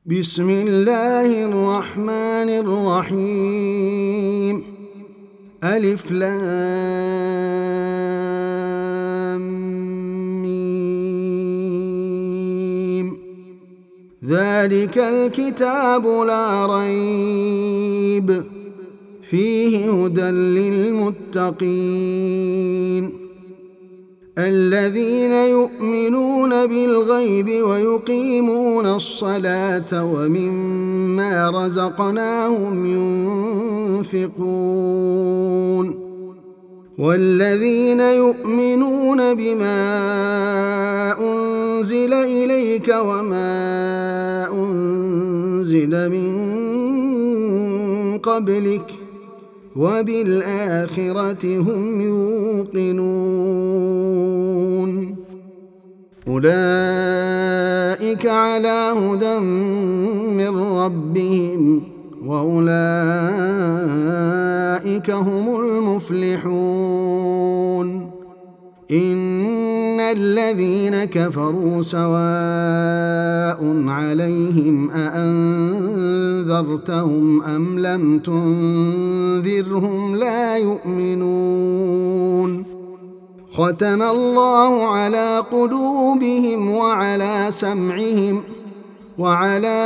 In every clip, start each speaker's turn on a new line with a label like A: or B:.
A: بسم الله الرحمن الرحيم. ألف لام ميم. ذلك الكتاب لا ريب فيه هدى للمتقين الذين يؤمنون بالغيب ويقيمون الصلاة ومما رزقناهم ينفقون والذين يؤمنون بما أنزل إليك وما أنزل من قبلك وبالآخرة هم يوقنون أولئك على هدى من ربهم وأولئك هم المفلحون إن الذين كفروا سواء عليهم أأنذرتهم أم لم تنذرهم لا يؤمنون ختم الله على قلوبهم وعلى سمعهم وعلى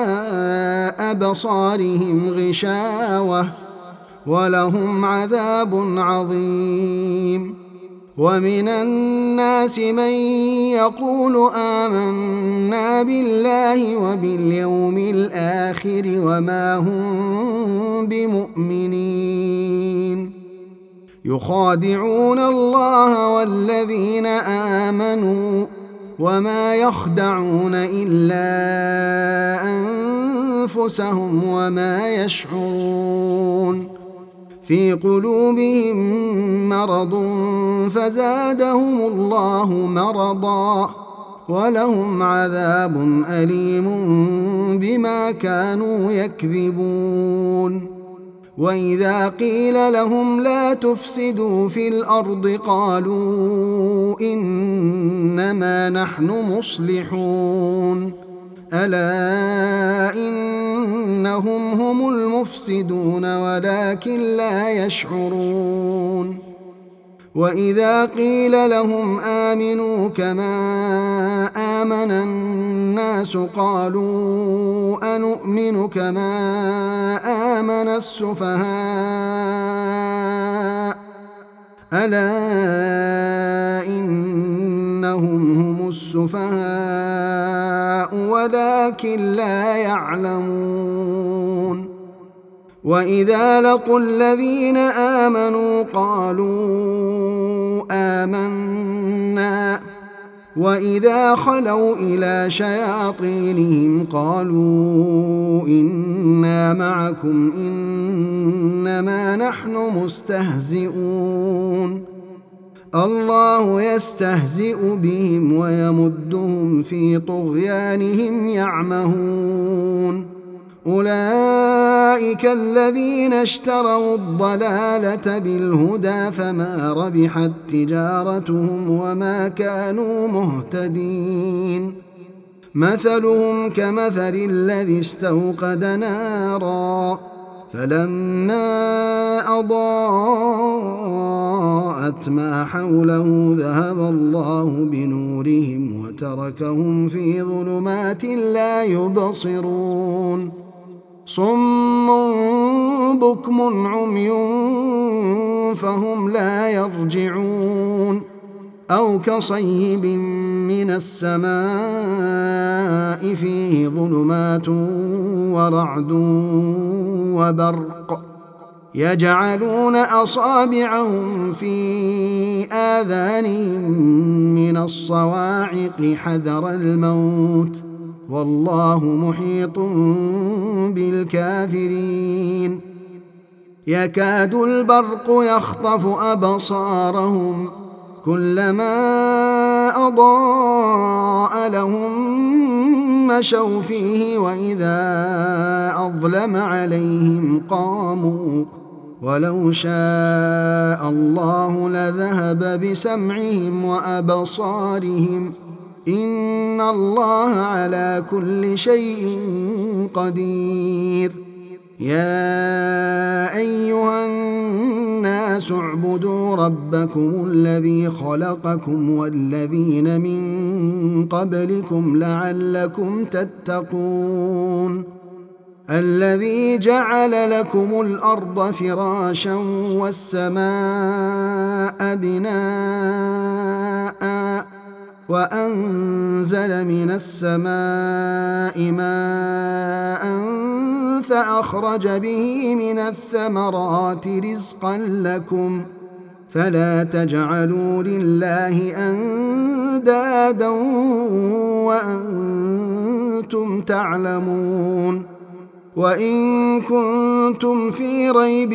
A: أبصارهم غشاوة ولهم عذاب عظيم ومن الناس من يقول آمنا بالله وباليوم الآخر وما هم بمؤمنين يخادعون الله والذين آمنوا وما يخدعون إلا أنفسهم وما يشعرون في قلوبهم مرض فزادهم الله مرضا ولهم عذاب أليم بما كانوا يكذبون وإذا قيل لهم لا تفسدوا في الأرض قالوا إنما نحن مصلحون ألا إنهم هم المفسدون ولكن لا يشعرون وإذا قيل لهم آمنوا كما آمن الناس قالوا أنؤمن كما آمن السفهاء ألا إنهم هم السفهاء ولكن لا يعلمون وإذا لقوا الذين آمنوا قالوا آمنا وإذا خلوا إلى شياطينهم قالوا إنا معكم إنما نحن مستهزئون الله يستهزئ بهم ويمدهم في طغيانهم يعمهون أولئك الذين اشتروا الضلالة بالهدى فما ربحت تجارتهم وما كانوا مهتدين مثلهم كمثل الذي استوقد نارا فلما أضاءت ما حوله ذهب الله بنورهم وتركهم في ظلمات لا يبصرون صم بكم عمي فهم لا يرجعون أو كصيب من السماء فيه ظلمات ورعد وبرق يجعلون أصابعهم في آذانهم من الصواعق حذر الموت والله محيط بالكافرين يكاد البرق يخطف أبصارهم كلما أضاء لهم مشوا فيه وإذا أظلم عليهم قاموا ولو شاء الله لذهب بسمعهم وأبصارهم إن الله على كل شيء قدير. يا أيها الناس اعبدوا ربكم الذي خلقكم والذين من قبلكم لعلكم تتقون. الذي جعل لكم الأرض فراشا والسماء بناء وأنزل من السماء ماء فأخرج به من الثمرات رزقا لكم فلا تجعلوا لله أندادا وأنتم تعلمون. وإن كنتم في ريب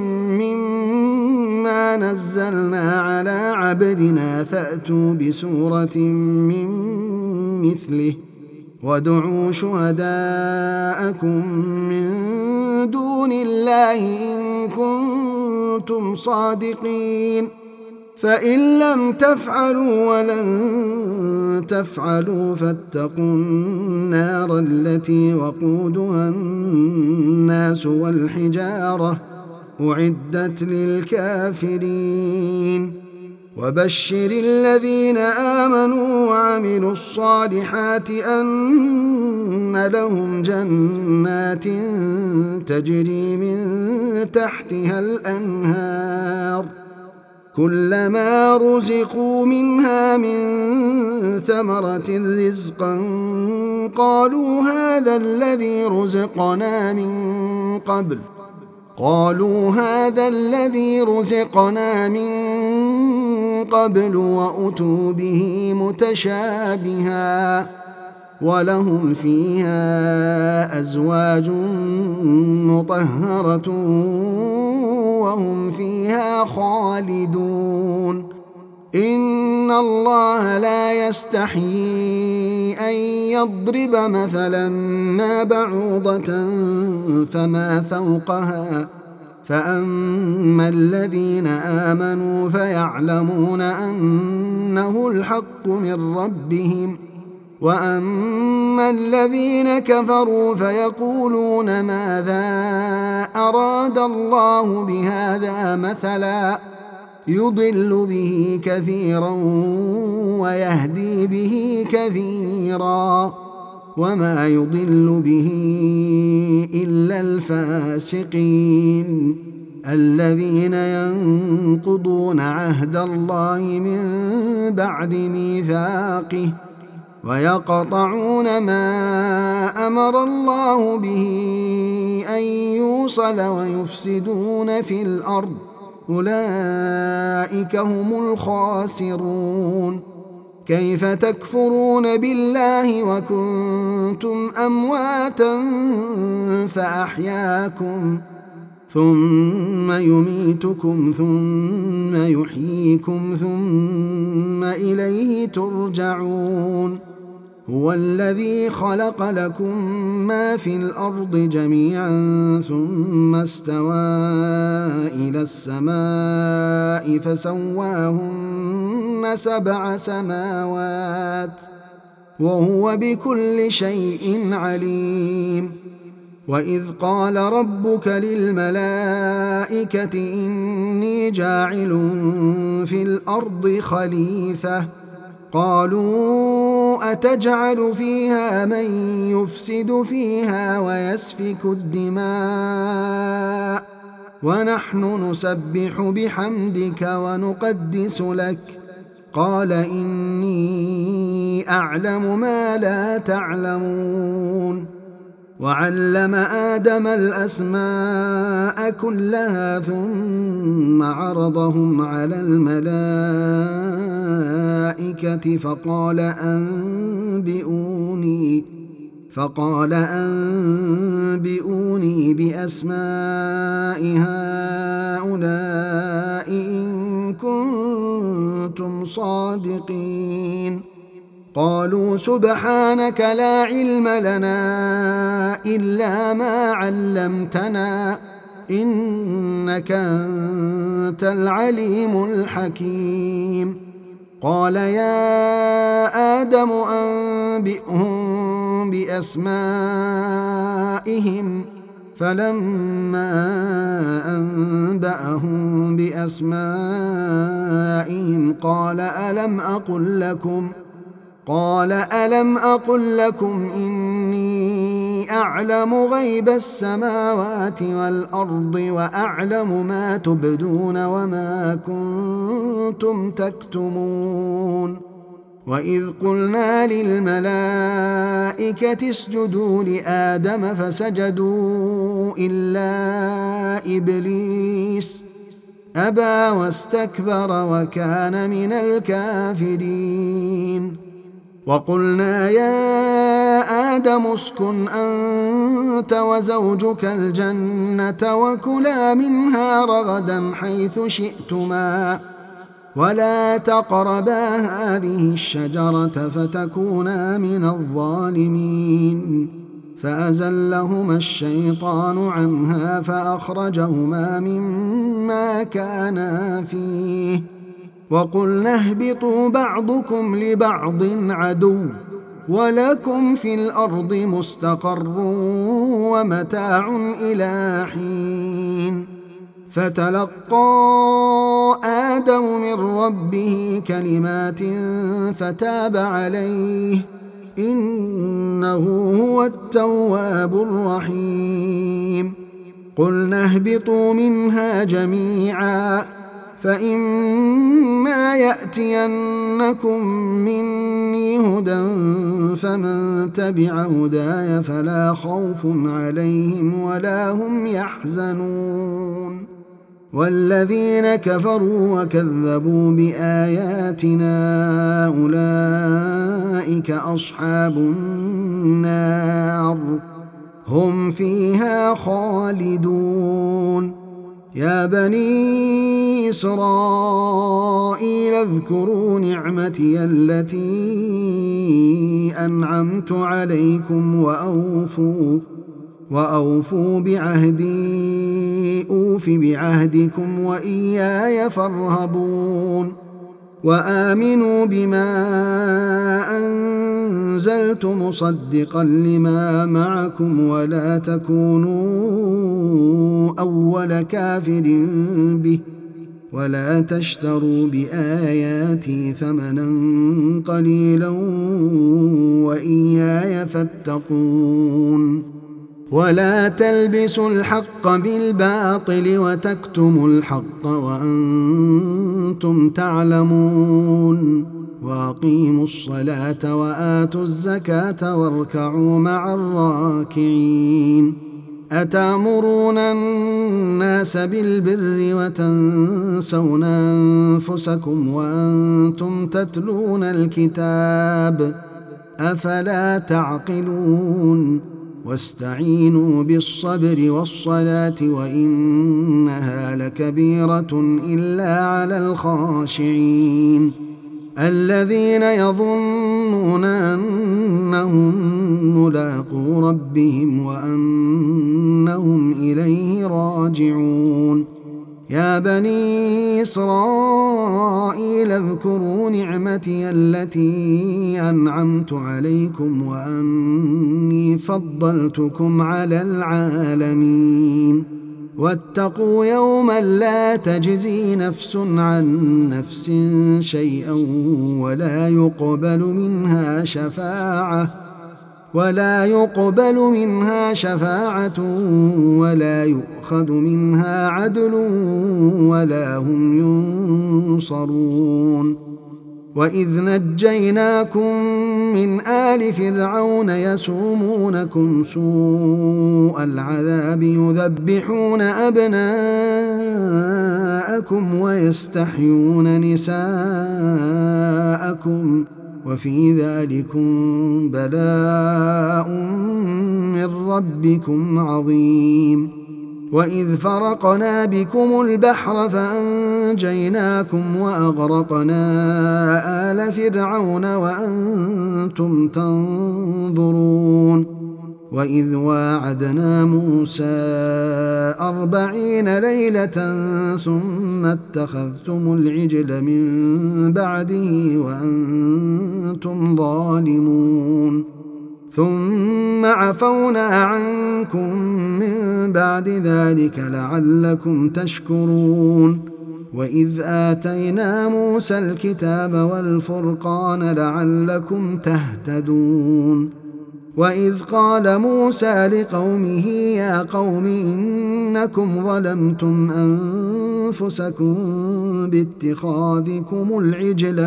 A: مما نزلنا على عبدنا فأتوا بسورة من مثله وادعوا شهداءكم من دون الله إن كنتم صادقين. فإن لم تفعلوا ولن تفعلوا فاتقوا النار التي وقودها الناس والحجارة أعدت للكافرين. وبشر الذين آمنوا وعملوا الصالحات أن لهم جنات تجري من تحتها الأنهار كلما رزقوا منها من ثمرة رزقا قالوا هذا الذي رزقنا من قبل وأتوا به متشابها ولهم فيها أزواج مطهرة وهم فيها خالدون. إن الله لا يستحيي أن يضرب مثلا ما بعوضة فما فوقها فأما الذين آمنوا فيعلمون أنه الحق من ربهم وأما الذين كفروا فيقولون ماذا أراد الله بهذا مثلا يضل به كثيرا ويهدي به كثيرا وما يضل به إلا الفاسقين الذين ينقضون عهد الله من بعد ميثاقه ويقطعون ما أمر الله به أن يوصل ويفسدون في الأرض أولئك هم الخاسرون. كيف تكفرون بالله وكنتم أمواتا فأحياكم ثم يميتكم ثم يحييكم ثم إليه ترجعون. هو الذي خلق لكم ما في الأرض جميعا ثم استوى إلى السماء فسواهن 7 سماوات وهو بكل شيء عليم. وإذ قال ربك للملائكة إني جاعل في الأرض خليفة قالوا أتجعل فيها من يفسد فيها ويسفك الدماء ونحن نسبح بحمدك ونقدس لك قال إني أعلم ما لا تعلمون. وعلم آدم الأسماء كلها ثم عرضهم على الملائكة فقال أنبئوني بأسماء هؤلاء إن كنتم صادقين. قالوا سبحانك لا علم لنا إلا ما علمتنا إنك أنت العليم الحكيم. قال يا آدم أنبئهم بأسمائهم فلما أنبأهم بأسمائهم قال ألم أقل لكم إني أعلم غيب السماوات والأرض وأعلم ما تبدون وما كنتم تكتمون وإذ قلنا للملائكة اسجدوا لآدم فسجدوا إلا إبليس أبى واستكبر وكان من الكافرين وقلنا يا آدم اسكن أنت وزوجك الجنة وكلا منها رغدا حيث شئتما ولا تقربا هذه الشجرة فتكونا من الظالمين فأزلهما الشيطان عنها فأخرجهما مما كانا فيه وقلنا اهبطوا بعضكم لبعض عدو ولكم في الأرض مستقر ومتاع إلى حين فتلقى آدم من ربه كلمات فتاب عليه إنه هو التواب الرحيم قلنا اهبطوا منها جميعا فإما يأتينكم مني هدى فمن تبع هداي فلا خوف عليهم ولا هم يحزنون والذين كفروا وكذبوا بآياتنا أولئك أصحاب النار هم فيها خالدون يا بني إسرائيل اذكروا نعمتي التي أنعمت عليكم وأوفوا بعهدي أوف بعهدكم وإياي فارهبون وآمنوا بما أنزلت مصدقا لما معكم ولا تكونوا أول كافر به ولا تشتروا بآياتي ثمنا قليلا وإياي فاتقون ولا تلبسوا الحق بالباطل وتكتموا الحق وأنتم تعلمون وأقيموا الصلاة وآتوا الزكاة واركعوا مع الراكعين أتأمرون الناس بالبر وتنسون أنفسكم وأنتم تتلون الكتاب أفلا تعقلون واستعينوا بالصبر والصلاة وإنها لكبيرة إلا على الخاشعين الذين يظنون أنهم ملاقو ربهم وأنهم إليه راجعون يا بني إسرائيل اذكروا نعمتي التي أنعمت عليكم وأني فضلتكم على العالمين واتقوا يوما لا تجزي نفس عن نفس شيئا ولا يقبل منها شفاعة ولا يؤخذ منها عدل ولا هم ينصرون وإذ نجيناكم من آل فرعون يسومونكم سوء العذاب يذبحون أبناءكم ويستحيون نساءكم وفي ذلكم بلاء من ربكم عظيم وإذ فرقنا بكم البحر فأنجيناكم وأغرقنا آل فرعون وأنتم تنظرون وإذ واعدنا موسى 40 ليلة ثم اتخذتم العجل من بعده وأنتم ظالمون ثم عفونا عنكم من بعد ذلك لعلكم تشكرون وإذ آتينا موسى الكتاب والفرقان لعلكم تهتدون وإذ قال موسى لقومه يا قوم إنكم ظلمتم أنفسكم باتخاذكم العجل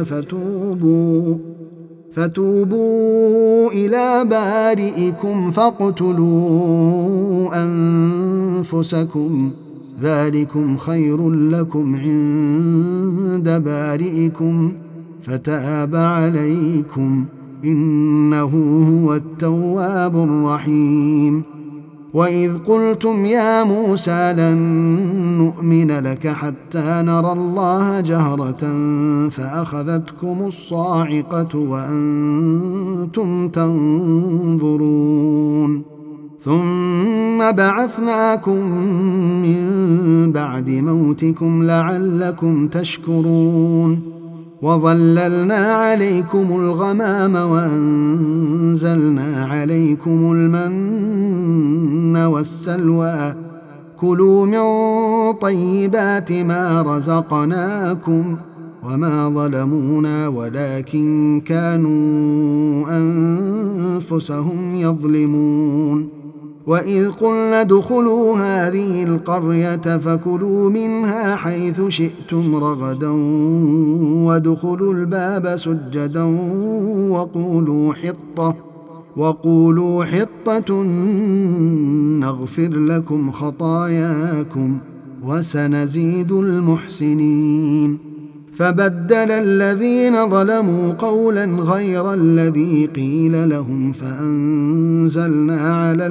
A: فتوبوا إلى بارئكم فاقتلوا أنفسكم ذلكم خير لكم عند بارئكم فتاب عليكم إنه هو التواب الرحيم وإذ قلتم يا موسى لن نؤمن لك حتى نرى الله جهرة فأخذتكم الصاعقة وأنتم تنظرون ثم بعثناكم من بعد موتكم لعلكم تشكرون وظللنا عليكم الغمام وأنزلنا عليكم المن والسلوى كلوا من طيبات ما رزقناكم وما ظلمونا ولكن كانوا أنفسهم يظلمون وإذ قلنا ادخلوا هذه القرية فكلوا منها حيث شئتم رغدا وادخلوا الباب سجدا وقولوا حطة نغفر لكم خطاياكم وسنزيد المحسنين فبدل الذين ظلموا قولا غير الذي قيل لهم فأنزلنا على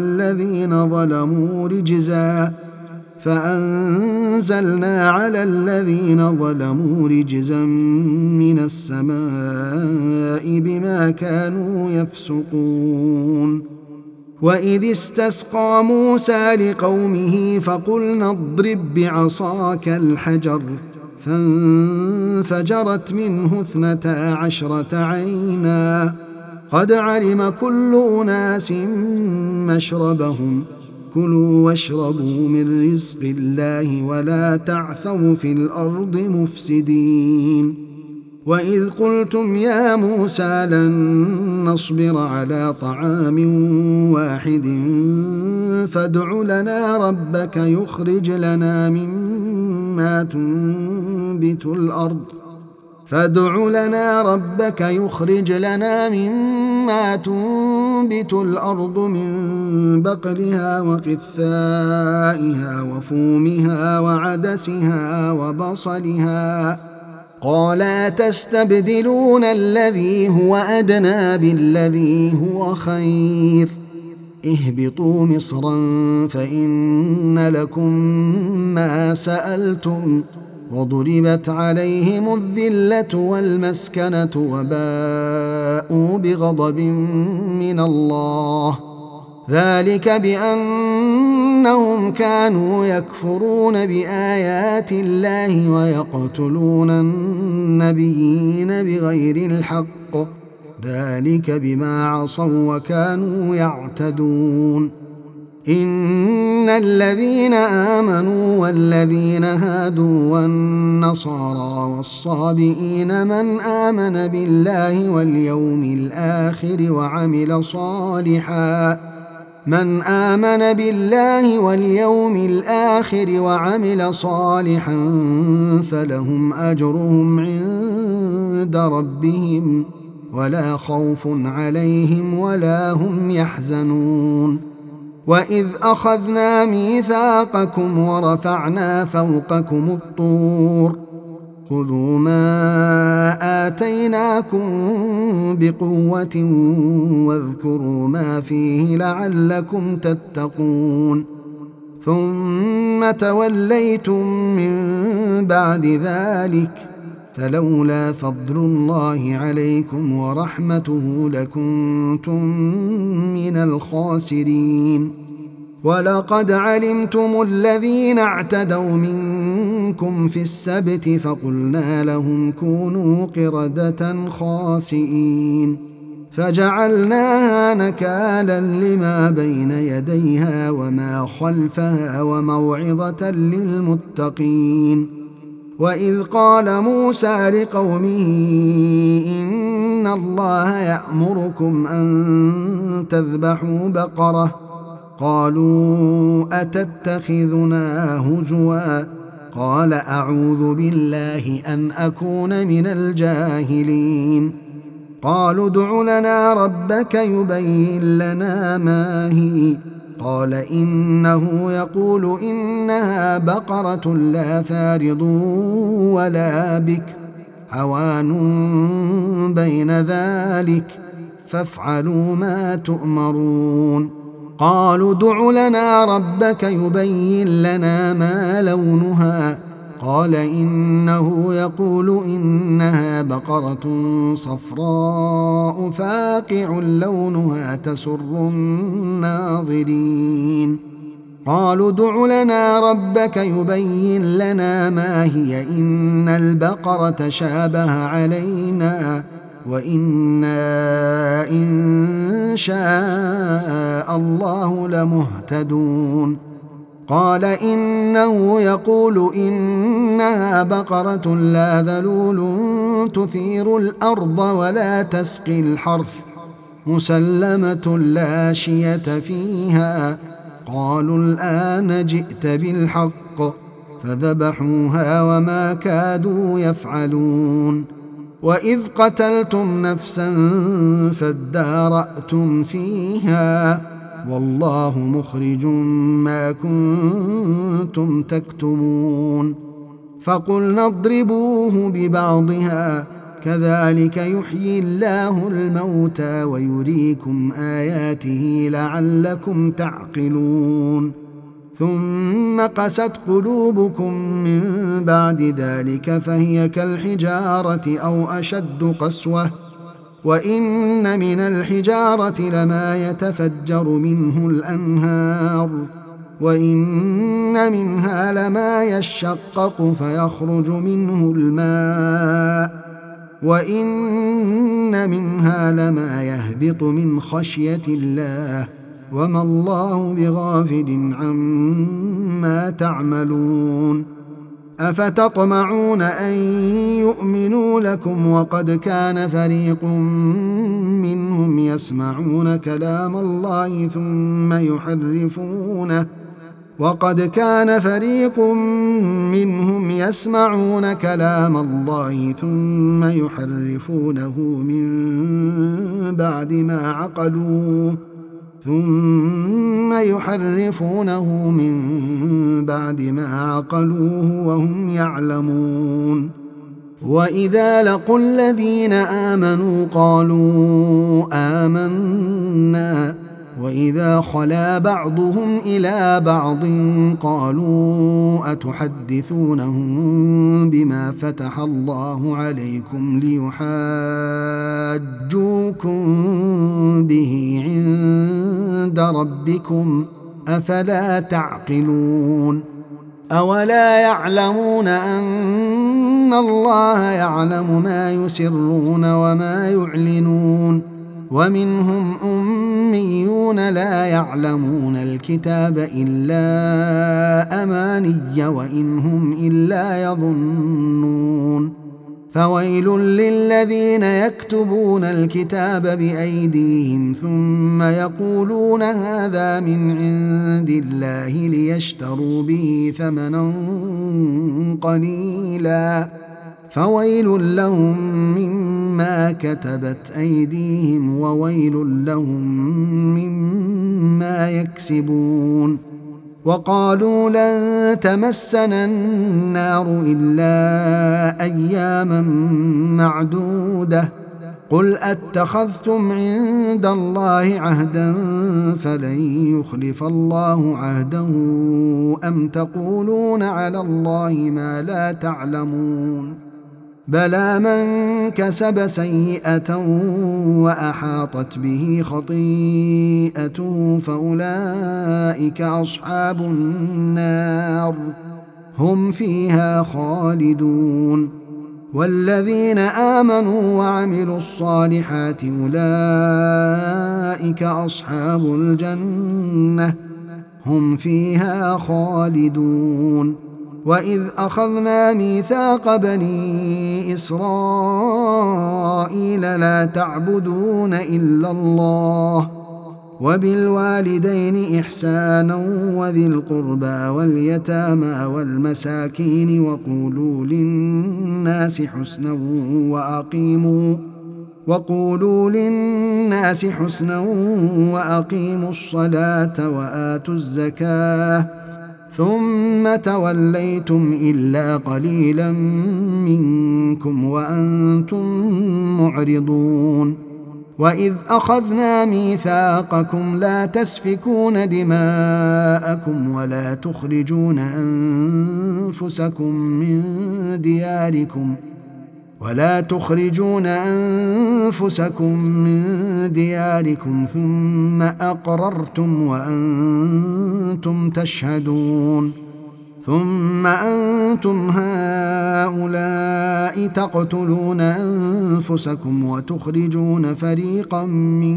A: الذين ظلموا رجزا من السماء بما كانوا يفسقون وإذ استسقى موسى لقومه فقلنا اضرب بعصاك الحجر فانفجرت منه 12 عينا قد علم كل أناس مشربهم كلوا واشربوا من رزق الله ولا تعثوا في الأرض مفسدين وإذ قلتم يا موسى لن نصبر على طعام واحد فادع لنا ربك يخرج لنا مما تنبت الأرض من بقلها وقثائها وفومها وعدسها وبصلها قال تستبدلون الذي هو أدنى بالذي هو خير اهبطوا مصرا فإن لكم ما سألتم وضربت عليهم الذلة والمسكنة وباءوا بغضب من الله ذلك بأنهم كانوا يكفرون بآيات الله ويقتلون النبيين بغير الحق ذلك بما عصوا وكانوا يعتدون إن الذين آمنوا والذين هادوا والنصارى والصابئين من آمن بالله واليوم الآخر وعمل صالحا فلهم أجرهم عند ربهم ولا خوف عليهم ولا هم يحزنون وإذ أخذنا ميثاقكم ورفعنا فوقكم الطور خذوا ما آتيناكم بقوة واذكروا ما فيه لعلكم تتقون ثم توليتم من بعد ذلك فلولا فضل الله عليكم ورحمته لكنتم من الخاسرين. ولقد علمتم الذين اعتدوا منكم في السبت فقلنا لهم كونوا قردة خاسئين فجعلناها نكالا لما بين يديها وما خلفها وموعظة للمتقين. وإذ قال موسى لقومه إن الله يأمركم أن تذبحوا بقرة قالوا أتتخذنا هزوا قال أعوذ بالله أن أكون من الجاهلين. قالوا ادع لنا ربك يبين لنا ما هي قال إنه يقول إنها بقرة لا فارض ولا بكر عوان بين ذلك فافعلوا ما تؤمرون. قالوا ادع لنا ربك يبين لنا ما لونها قال إنه يقول إنها بقرة صفراء فاقع لونها تسر الناظرين. قالوا ادع لنا ربك يبين لنا ما هي إن البقرة شابه علينا وإنا إن شاء الله لمهتدون. قال إنه يقول إنها بقرة لا ذلول تثير الأرض ولا تسقي الحرث مسلمة لا شية فيها. قالوا الآن جئت بالحق فذبحوها وما كادوا يفعلون. وإذ قتلتم نفسا فادارأتم فيها والله مخرج ما كنتم تكتمون. فقلنا اضربوه ببعضها كذلك يحيي الله الموتى ويريكم آياته لعلكم تعقلون. ثم قست قلوبكم من بعد ذلك فهي كالحجارة أو أشد قسوة وإن من الحجارة لما يتفجر منه الأنهار وإن منها لما يشقق فيخرج منه الماء وإن منها لما يهبط من خشية الله وما الله بغافل عما تعملون. أفتطمعون أن يؤمنوا لكم وقد كان فريق منهم يسمعون كلام الله ثم يحرفونه من بعد ما عقلوه وهم يعلمون. وإذا لقوا الذين آمنوا قالوا آمنا وإذا خلا بعضهم إلى بعض قالوا أتحدثونهم بما فتح الله عليكم ليحاجوكم به عند ربكم أفلا تعقلون. أولا يعلمون أن الله يعلم ما يسرون وما يعلنون. ومنهم أميون لا يعلمون الكتاب إلا أماني وإن هم إلا يظنون. فويل للذين يكتبون الكتاب بأيديهم ثم يقولون هذا من عند الله ليشتروا به ثمنا قليلا فويل لهم مما كتبت أيديهم وويل لهم مما يكسبون. وقالوا لن تمسنا النار إلا أياما معدودة قل أتخذتم عند الله عهدا فلن يخلف الله عهده أم تقولون على الله ما لا تعلمون. بلى من كسب سيئة وأحاطت به خطيئته فأولئك أصحاب النار هم فيها خالدون. والذين آمنوا وعملوا الصالحات أولئك أصحاب الجنة هم فيها خالدون. وإذ أخذنا ميثاق بني إسرائيل لا تعبدون إلا الله وبالوالدين إحسانا وذي القربى واليتامى والمساكين وقولوا للناس حسنا وأقيموا الصلاة وآتوا الزكاة ثم توليتم إلا قليلا منكم وأنتم معرضون. وإذ أخذنا ميثاقكم لا تسفكون دماءكم ولا تخرجون أنفسكم من دياركم ثم أقررتم وأنتم تشهدون. ثم أنتم هؤلاء تقتلون أنفسكم وتخرجون فريقا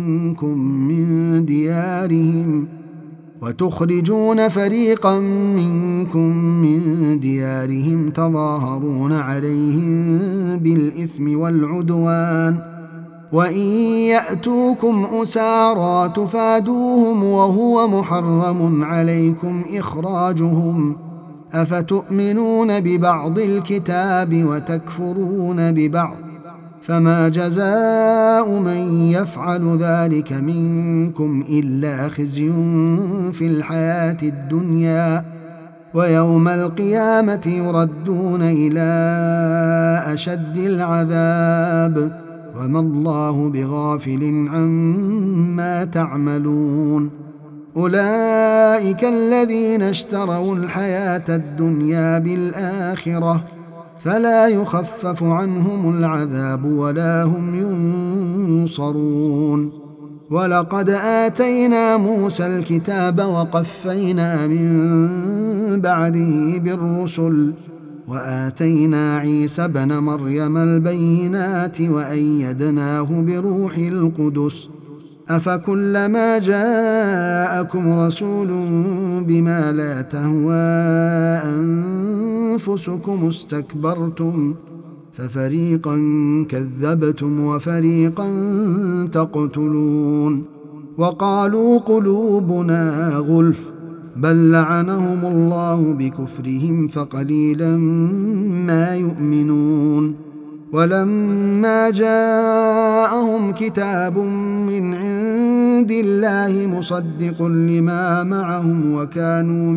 A: منكم من ديارهم تظاهرون عليهم بالإثم والعدوان وإن يأتوكم أسارى تفادوهم وهو محرم عليكم إخراجهم أفتؤمنون ببعض الكتاب وتكفرون ببعض فما جزاء من يفعل ذلك منكم إلا خزي في الحياة الدنيا ويوم القيامة يردون إلى أشد العذاب وما الله بغافل عما تعملون. أولئك الذين اشتروا الحياة الدنيا بالآخرة فلا يخفف عنهم العذاب ولا هم ينصرون. ولقد آتينا موسى الكتاب وقفينا من بعده بالرسل وآتينا عيسى ابن مريم البينات وأيدناه بروح القدس أفكلما جاءكم رسول بما لا تهوى أنفسكم استكبرتم ففريقا كذبتم وفريقا تقتلون. وقالوا قلوبنا غلف بل لعنهم الله بكفرهم فقليلا ما يؤمنون. ولما جاءهم كتاب من عند الله مصدق لما معهم وكانوا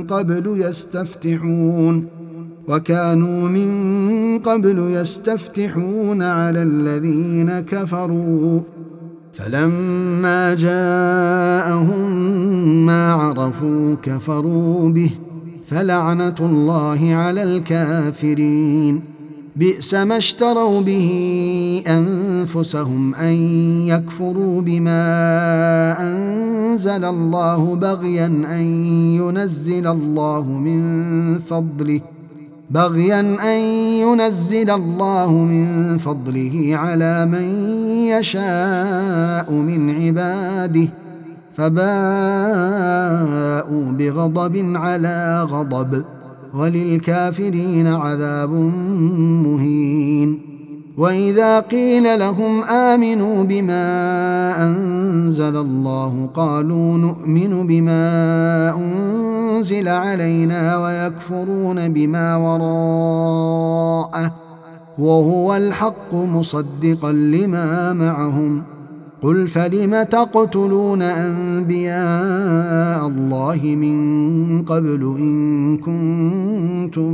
A: من قبل يستفتحون على الذين كفروا فلما جاءهم ما عرفوا كفروا به فلعنة الله على الكافرين. بئس ما اشتروا به أنفسهم أن يكفروا بما أنزل الله بغيا أن ينزل الله من فضله على من يشاء من عباده فباءوا بغضب على غضب وللكافرين عذاب مهين. وإذا قيل لهم آمنوا بما أنزل الله قالوا نؤمن بما أنزل علينا ويكفرون بما وراءه وهو الحق مصدقا لما معهم. قل فلم تقتلون أنبياء الله من قبل إن كنتم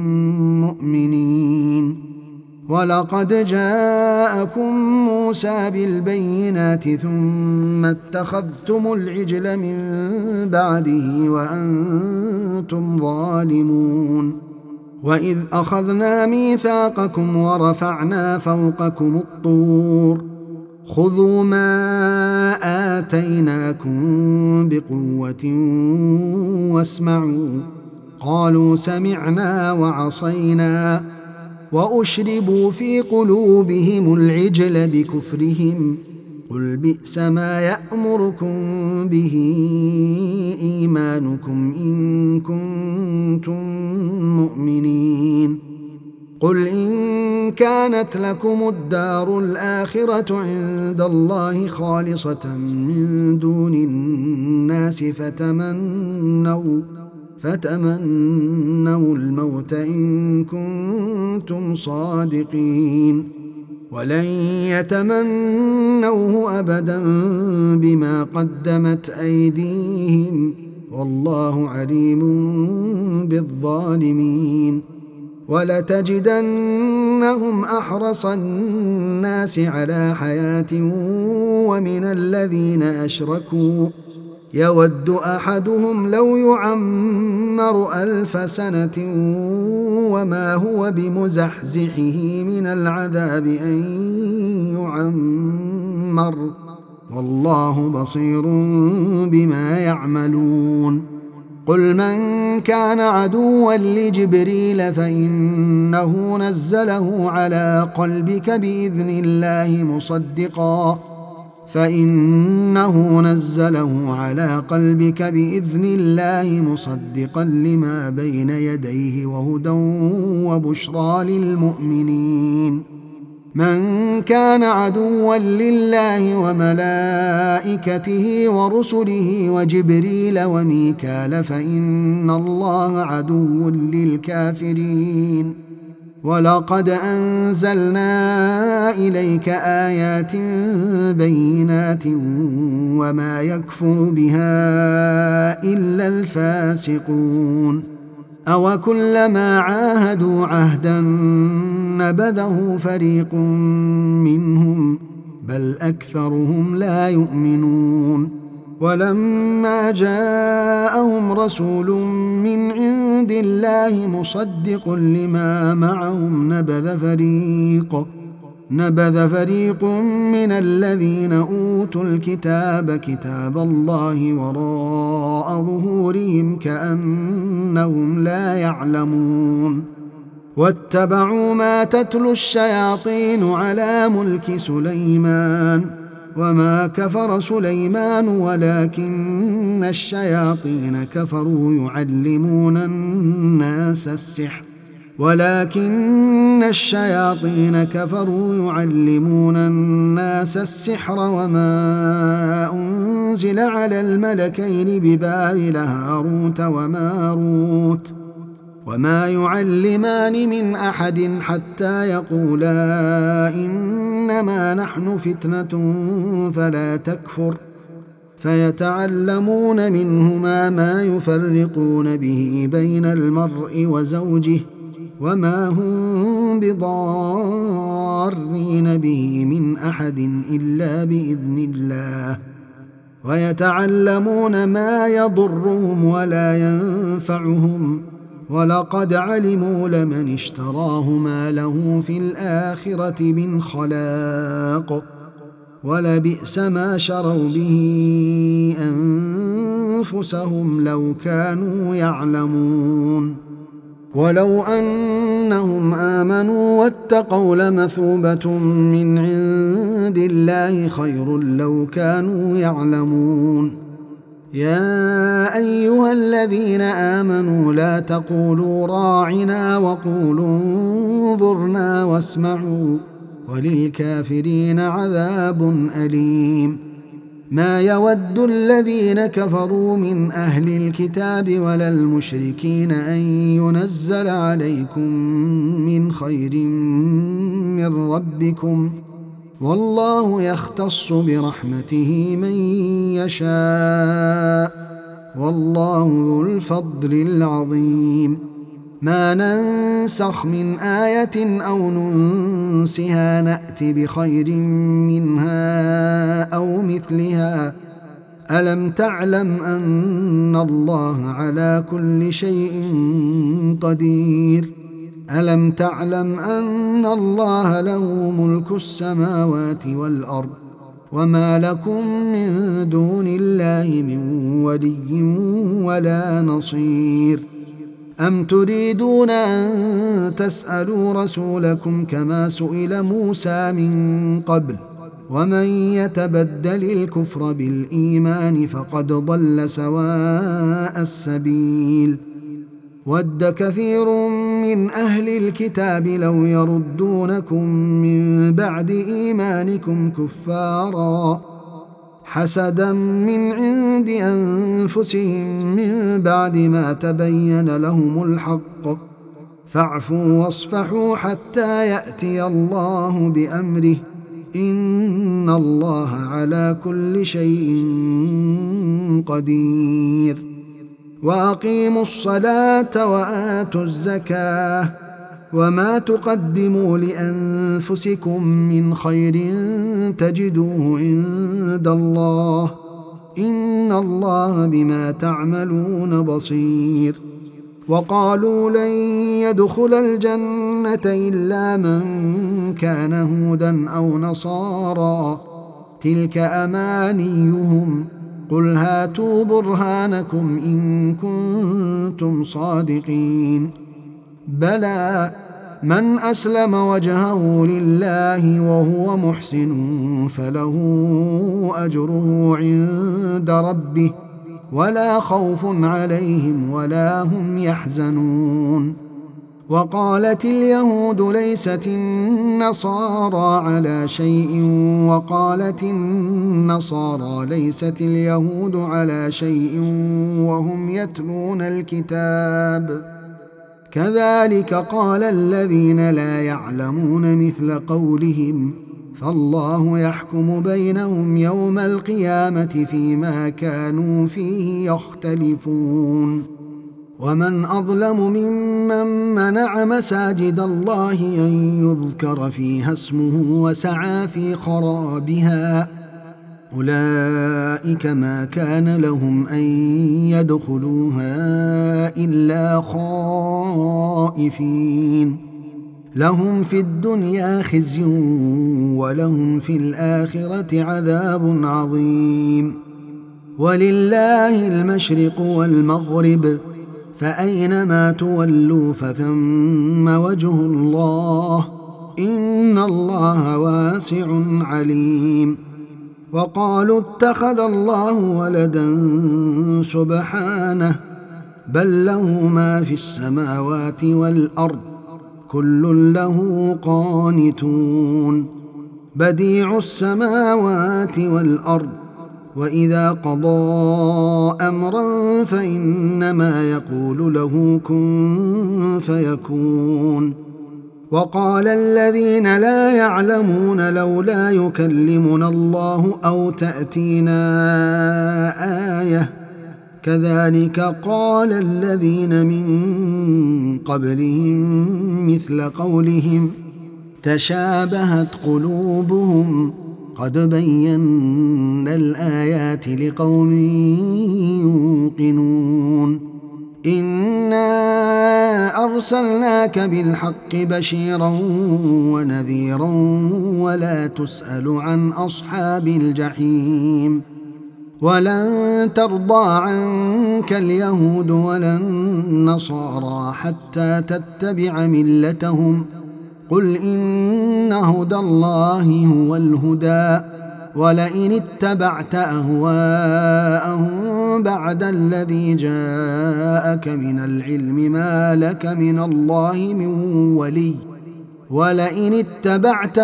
A: مؤمنين. ولقد جاءكم موسى بالبينات ثم اتخذتم العجل من بعده وأنتم ظالمون. وإذ أخذنا ميثاقكم ورفعنا فوقكم الطور خذوا ما آتيناكم بقوة واسمعوا قالوا سمعنا وعصينا وأشربوا في قلوبهم العجل بكفرهم قل بئس ما يأمركم به إيمانكم إن كنتم مؤمنين قل إن كانت لكم الدار الآخرة عند الله خالصة من دون الناس فتمنوا الموت إن كنتم صادقين ولن يتمنوه أبدا بما قدمت أيديهم والله عليم بالظالمين ولتجدنهم أحرص الناس على حياة ومن الذين أشركوا يود أحدهم لو يعمر 1000 سنة وما هو بمزحزحه من العذاب أن يعمر والله بصير بما يعملون قل من كان عدوا لجبريل فإنه نزله على قلبك بإذن الله مصدقا لما بين يديه وهدى وبشرى للمؤمنين من كان عدوا لله وملائكته ورسله وجبريل وميكال فإن الله عدو للكافرين ولقد أنزلنا إليك آيات بينات وما يكفر بها إلا الفاسقون أوكلما عاهدوا عهدا نبذه فريق منهم بل أكثرهم لا يؤمنون ولما جاءهم رسول من عند الله مصدق لما معهم نبذ فريق من الذين أوتوا الكتاب كتاب الله وراء ظهورهم كأنهم لا يعلمون واتبعوا ما تتلو الشياطين على ملك سليمان وما كفر سليمان ولكن الشياطين كفروا يعلمون الناس السحر وما أنزل على الملكين ببابل هاروت وماروت وما يعلمان من أحد حتى يقولا إنما نحن فتنة فلا تكفر فيتعلمون منهما ما يفرقون به بين المرء وزوجه وما هم بضارين به من أحد إلا بإذن الله ويتعلمون ما يضرهم ولا ينفعهم ولقد علموا لمن اشتراه ما له في الآخرة من خلاق ولبئس ما شروا به أنفسهم لو كانوا يعلمون ولو أنهم آمنوا واتقوا لمثوبة من عند الله خير لو كانوا يعلمون يا أيها الذين آمنوا لا تقولوا راعنا وقولوا انظرنا واسمعوا وللكافرين عذاب أليم ما يود الذين كفروا من أهل الكتاب ولا المشركين أن ينزل عليكم من خير من ربكم والله يختص برحمته من يشاء والله ذو الفضل العظيم ما ننسخ من آية أو ننسها نأت بخير منها أو مثلها ألم تعلم أن الله على كل شيء قدير ألم تعلم أن الله له ملك السماوات والأرض وما لكم من دون الله من ولي ولا نصير أم تريدون أن تسألوا رسولكم كما سئل موسى من قبل ومن يتبدل الكفر بالإيمان فقد ضل سواء السبيل ود كثير من أهل الكتاب لو يردونكم من بعد إيمانكم كفارا حسدا من عند أنفسهم من بعد ما تبين لهم الحق فاعفوا واصفحوا حتى يأتي الله بأمره إن الله على كل شيء قدير وأقيموا الصلاة وآتوا الزكاة وما تقدموا لأنفسكم من خير تجدوه عند الله إن الله بما تعملون بصير وقالوا لن يدخل الجنة إلا من كان هودا أو نصارى تلك أمانيهم قل هاتوا برهانكم إن كنتم صادقين بلى من أسلم وجهه لله وهو محسن فله أجره عند ربه ولا خوف عليهم ولا هم يحزنون وقالت اليهود ليست النصارى على شيء وقالت النصارى ليست اليهود على شيء وهم يتلون الكتاب كذلك قال الذين لا يعلمون مثل قولهم فالله يحكم بينهم يوم القيامة فيما كانوا فيه يختلفون ومن أظلم ممن منع مساجد الله أن يذكر فيها اسمه وسعى في خرابها أولئك ما كان لهم أن يدخلوها إلا خائفين لهم في الدنيا خزي ولهم في الآخرة عذاب عظيم ولله المشرق والمغرب فأينما تولوا فثم وجه الله إن الله واسع عليم وقالوا اتخذ الله ولدا سبحانه بل له ما في السماوات والأرض كل له قانتون بديع السماوات والأرض وإذا قضى أمرا فإنما يقول له كن فيكون وقال الذين لا يعلمون لولا يكلمنا الله أو تأتينا آية كذلك قال الذين من قبلهم مثل قولهم تشابهت قلوبهم قد بينا الآيات لقوم يوقنون إنا أرسلناك بالحق بشيرا ونذيرا ولا تسأل عن أصحاب الجحيم ولن ترضى عنك اليهود ولا النصارى حتى تتبع ملتهم قل إن هدى الله هو الهدى ولئن اتبعت أهواءهم بعد الذي جاءك من العلم ما لك من الله من ولي ولئن اتبعت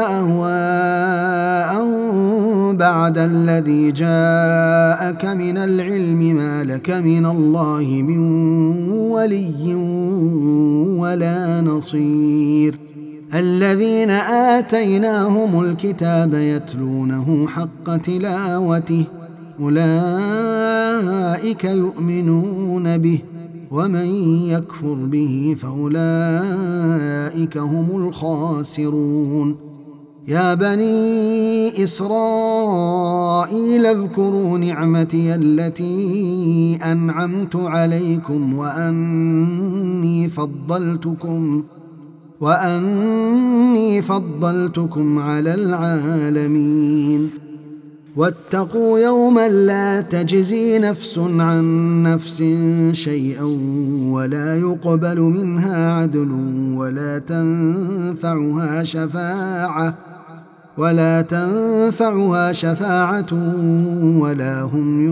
A: أهواءهم بعد الذي جاءك من العلم ما لك من الله من ولي ولا نصير الذين آتيناهم الكتاب يتلونه حق تلاوته أولئك يؤمنون به ومن يكفر به فأولئك هم الخاسرون يا بني إسرائيل اذكروا نعمتي التي أنعمت عليكم وأني وأني فضلتكم على العالمين واتقوا يوما لا تجزي نفس عن نفس شيئا ولا يقبل منها عدل ولا تنفعها شفاعة ولا هم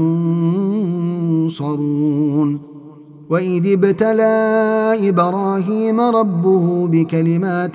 A: ينصرون وإذ ابتلى إبراهيم ربه بكلمات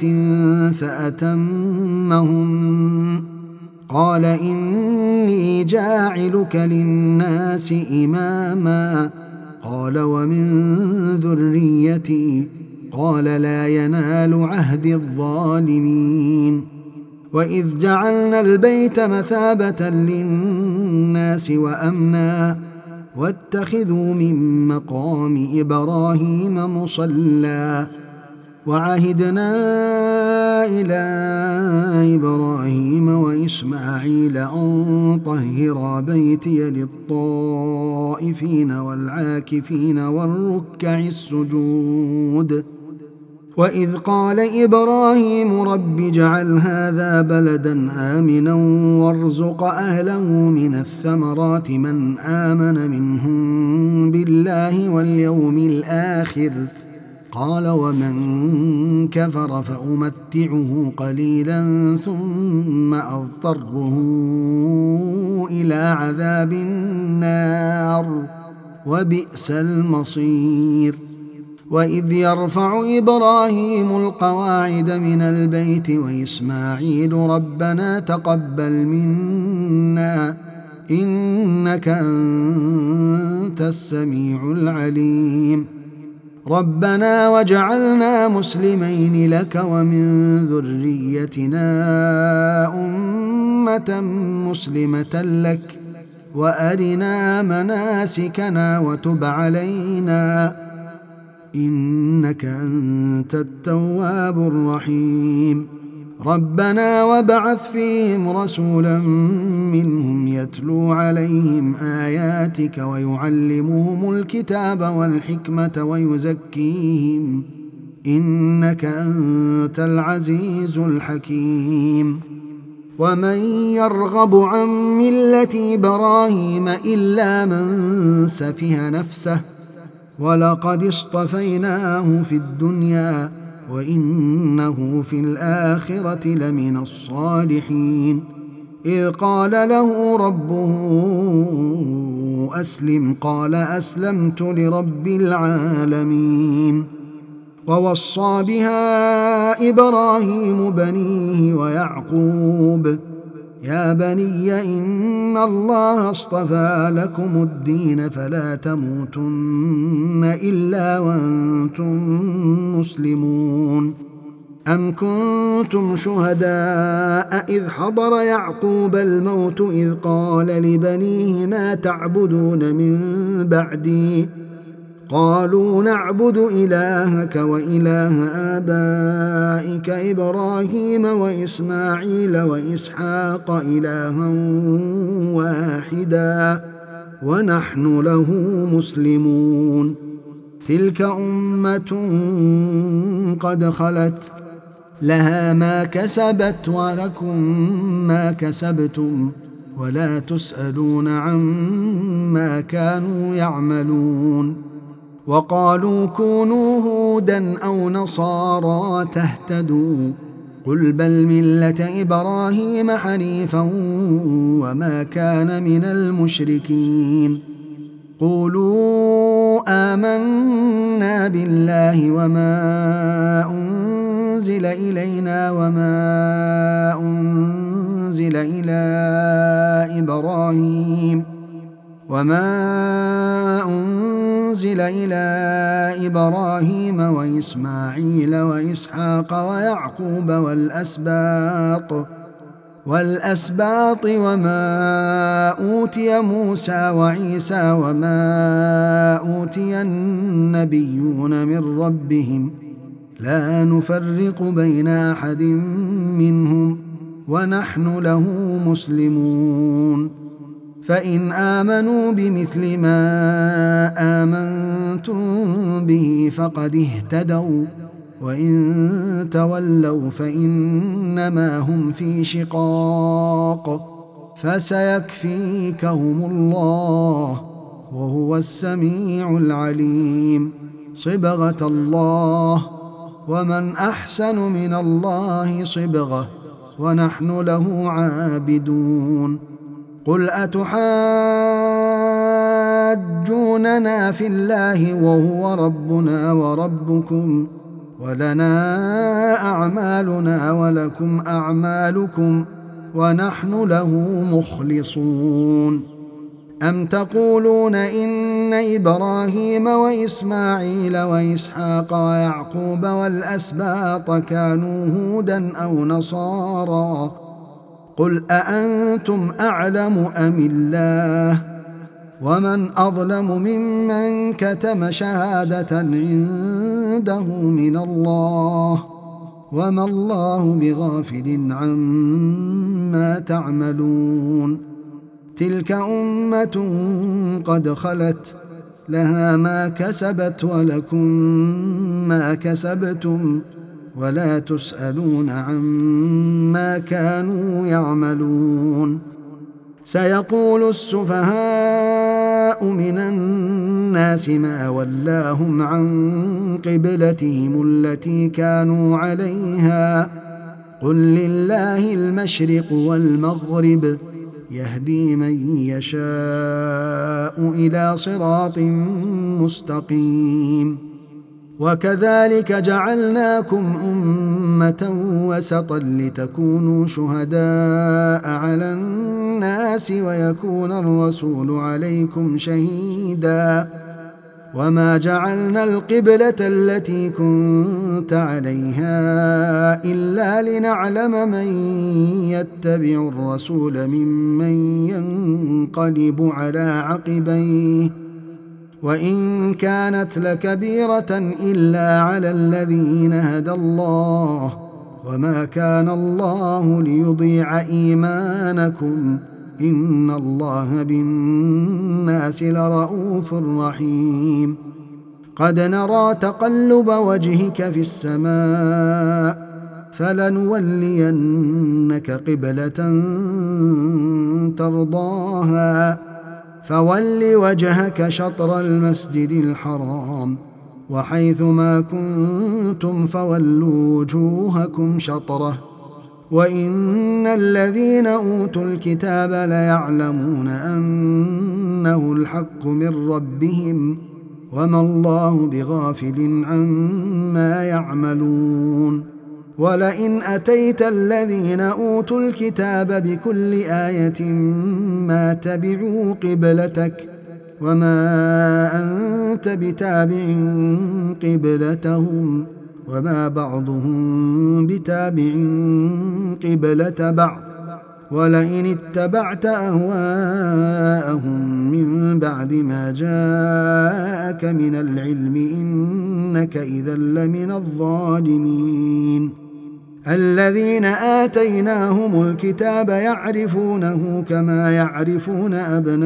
A: فأتمهن قال إني جاعلك للناس إماما قال ومن ذريتي قال لا ينال عهد الظالمين وإذ جعلنا البيت مثابة للناس وأمنا واتخذوا من مقام إبراهيم مصلى وعهدنا إلى إبراهيم وإسماعيل أن طهرا بيتي للطائفين والعاكفين والركع السجود وإذ قال إبراهيم رب اجعل هذا بلدا آمنا وارزق أهله من الثمرات من آمن منهم بالله واليوم الآخر قال ومن كفر فأمتعه قليلا ثم أضطره إلى عذاب النار وبئس المصير وإذ يرفع إبراهيم القواعد من البيت وإسماعيل ربنا تقبل منا إنك أنت السميع العليم ربنا وجعلنا مسلمين لك ومن ذريتنا أمة مسلمة لك وأرنا مناسكنا وتب علينا إنك أنت التواب الرحيم ربنا وابعث فيهم رسولا منهم يتلو عليهم آياتك ويعلمهم الكتاب والحكمة ويزكيهم إنك أنت العزيز الحكيم ومن يرغب عن ملة إبراهيم إلا من سفه نفسه ولقد اصطفيناه في الدنيا وإنه في الآخرة لمن الصالحين إذ قال له ربه أسلم قال أسلمت لرب العالمين ووصى بها إبراهيم بنيه ويعقوب يا بني إن الله اصطفى لكم الدين فلا تموتن إلا وأنتم مسلمون أم كنتم شهداء إذ حضر يعقوب الموت إذ قال لبنيه ما تعبدون من بعدي قالوا نعبد إلهك وإله آبائك إبراهيم وإسماعيل وإسحاق إلها واحدا ونحن له مسلمون تلك أمة قد خلت لها ما كسبت ولكم ما كسبتم ولا تسألون عما كانوا يعملون وقالوا كونوا هودا أو نصارى تهتدوا قل بل ملة إبراهيم حنيفا وما كان من المشركين قولوا آمنا بالله وما أنزل إلينا وما أنزل إلى إبراهيم وإسماعيل وإسحاق ويعقوب والأسباط وما أوتي موسى وعيسى وما أوتي النبيون من ربهم لا نفرق بين أحد منهم ونحن له مسلمون فإن آمنوا بمثل ما آمنتم به فقد اهتدوا وإن تولوا فإنما هم في شقاق فسيكفيكهم الله وهو السميع العليم. صبغة الله، ومن أحسن من الله صبغة، ونحن له عابدون. قل أتحاجوننا في الله وهو ربنا وربكم ولنا أعمالنا ولكم أعمالكم ونحن له مخلصون. أم تقولون إن إبراهيم وإسماعيل وإسحاق ويعقوب والأسباط كانوا هودا أو نصارى؟ قل أأنتم أعلم أم الله؟ ومن أظلم ممن كتم شهادة عنده من الله، وما الله بغافل عما تعملون. تلك أمة قد خلت، لها ما كسبت ولكم ما كسبتم، ولا تسألون عما كانوا يعملون. سيقول السفهاء من الناس ما ولاهم عن قبلتهم التي كانوا عليها، قل لله المشرق والمغرب، يهدي من يشاء إلى صراط مستقيم. وكذلك جعلناكم أمة وسطا لتكونوا شهداء على الناس ويكون الرسول عليكم شهيدا. وما جعلنا القبلة التي كنت عليها إلا لنعلم من يتبع الرسول ممن ينقلب على عقبيه، وإن كانت لكبيرة إلا على الذين هدى الله، وما كان الله ليضيع إيمانكم، إن الله بالناس لرؤوف رحيم. قد نرى تقلب وجهك في السماء، فلنولينك قبلة ترضاها، فول وجهك شطر المسجد الحرام، وحيث ما كنتم فولوا وجوهكم شطره، وإن الذين أوتوا الكتاب ليعلمون أنه الحق من ربهم، وما الله بغافل عما يعملون. ولئن أتيت الذين أوتوا الكتاب بكل آية ما تبعوا قبلتك، وما أنت بتابع قبلتهم، وما بعضهم بتابع قبلة بعض. ولئن اتبعت أهواءهم من بعد ما جاءك من العلم إنك إذا لمن الظالمين. الذين آتيناهم الكتاب يعرفونه كما يعرفون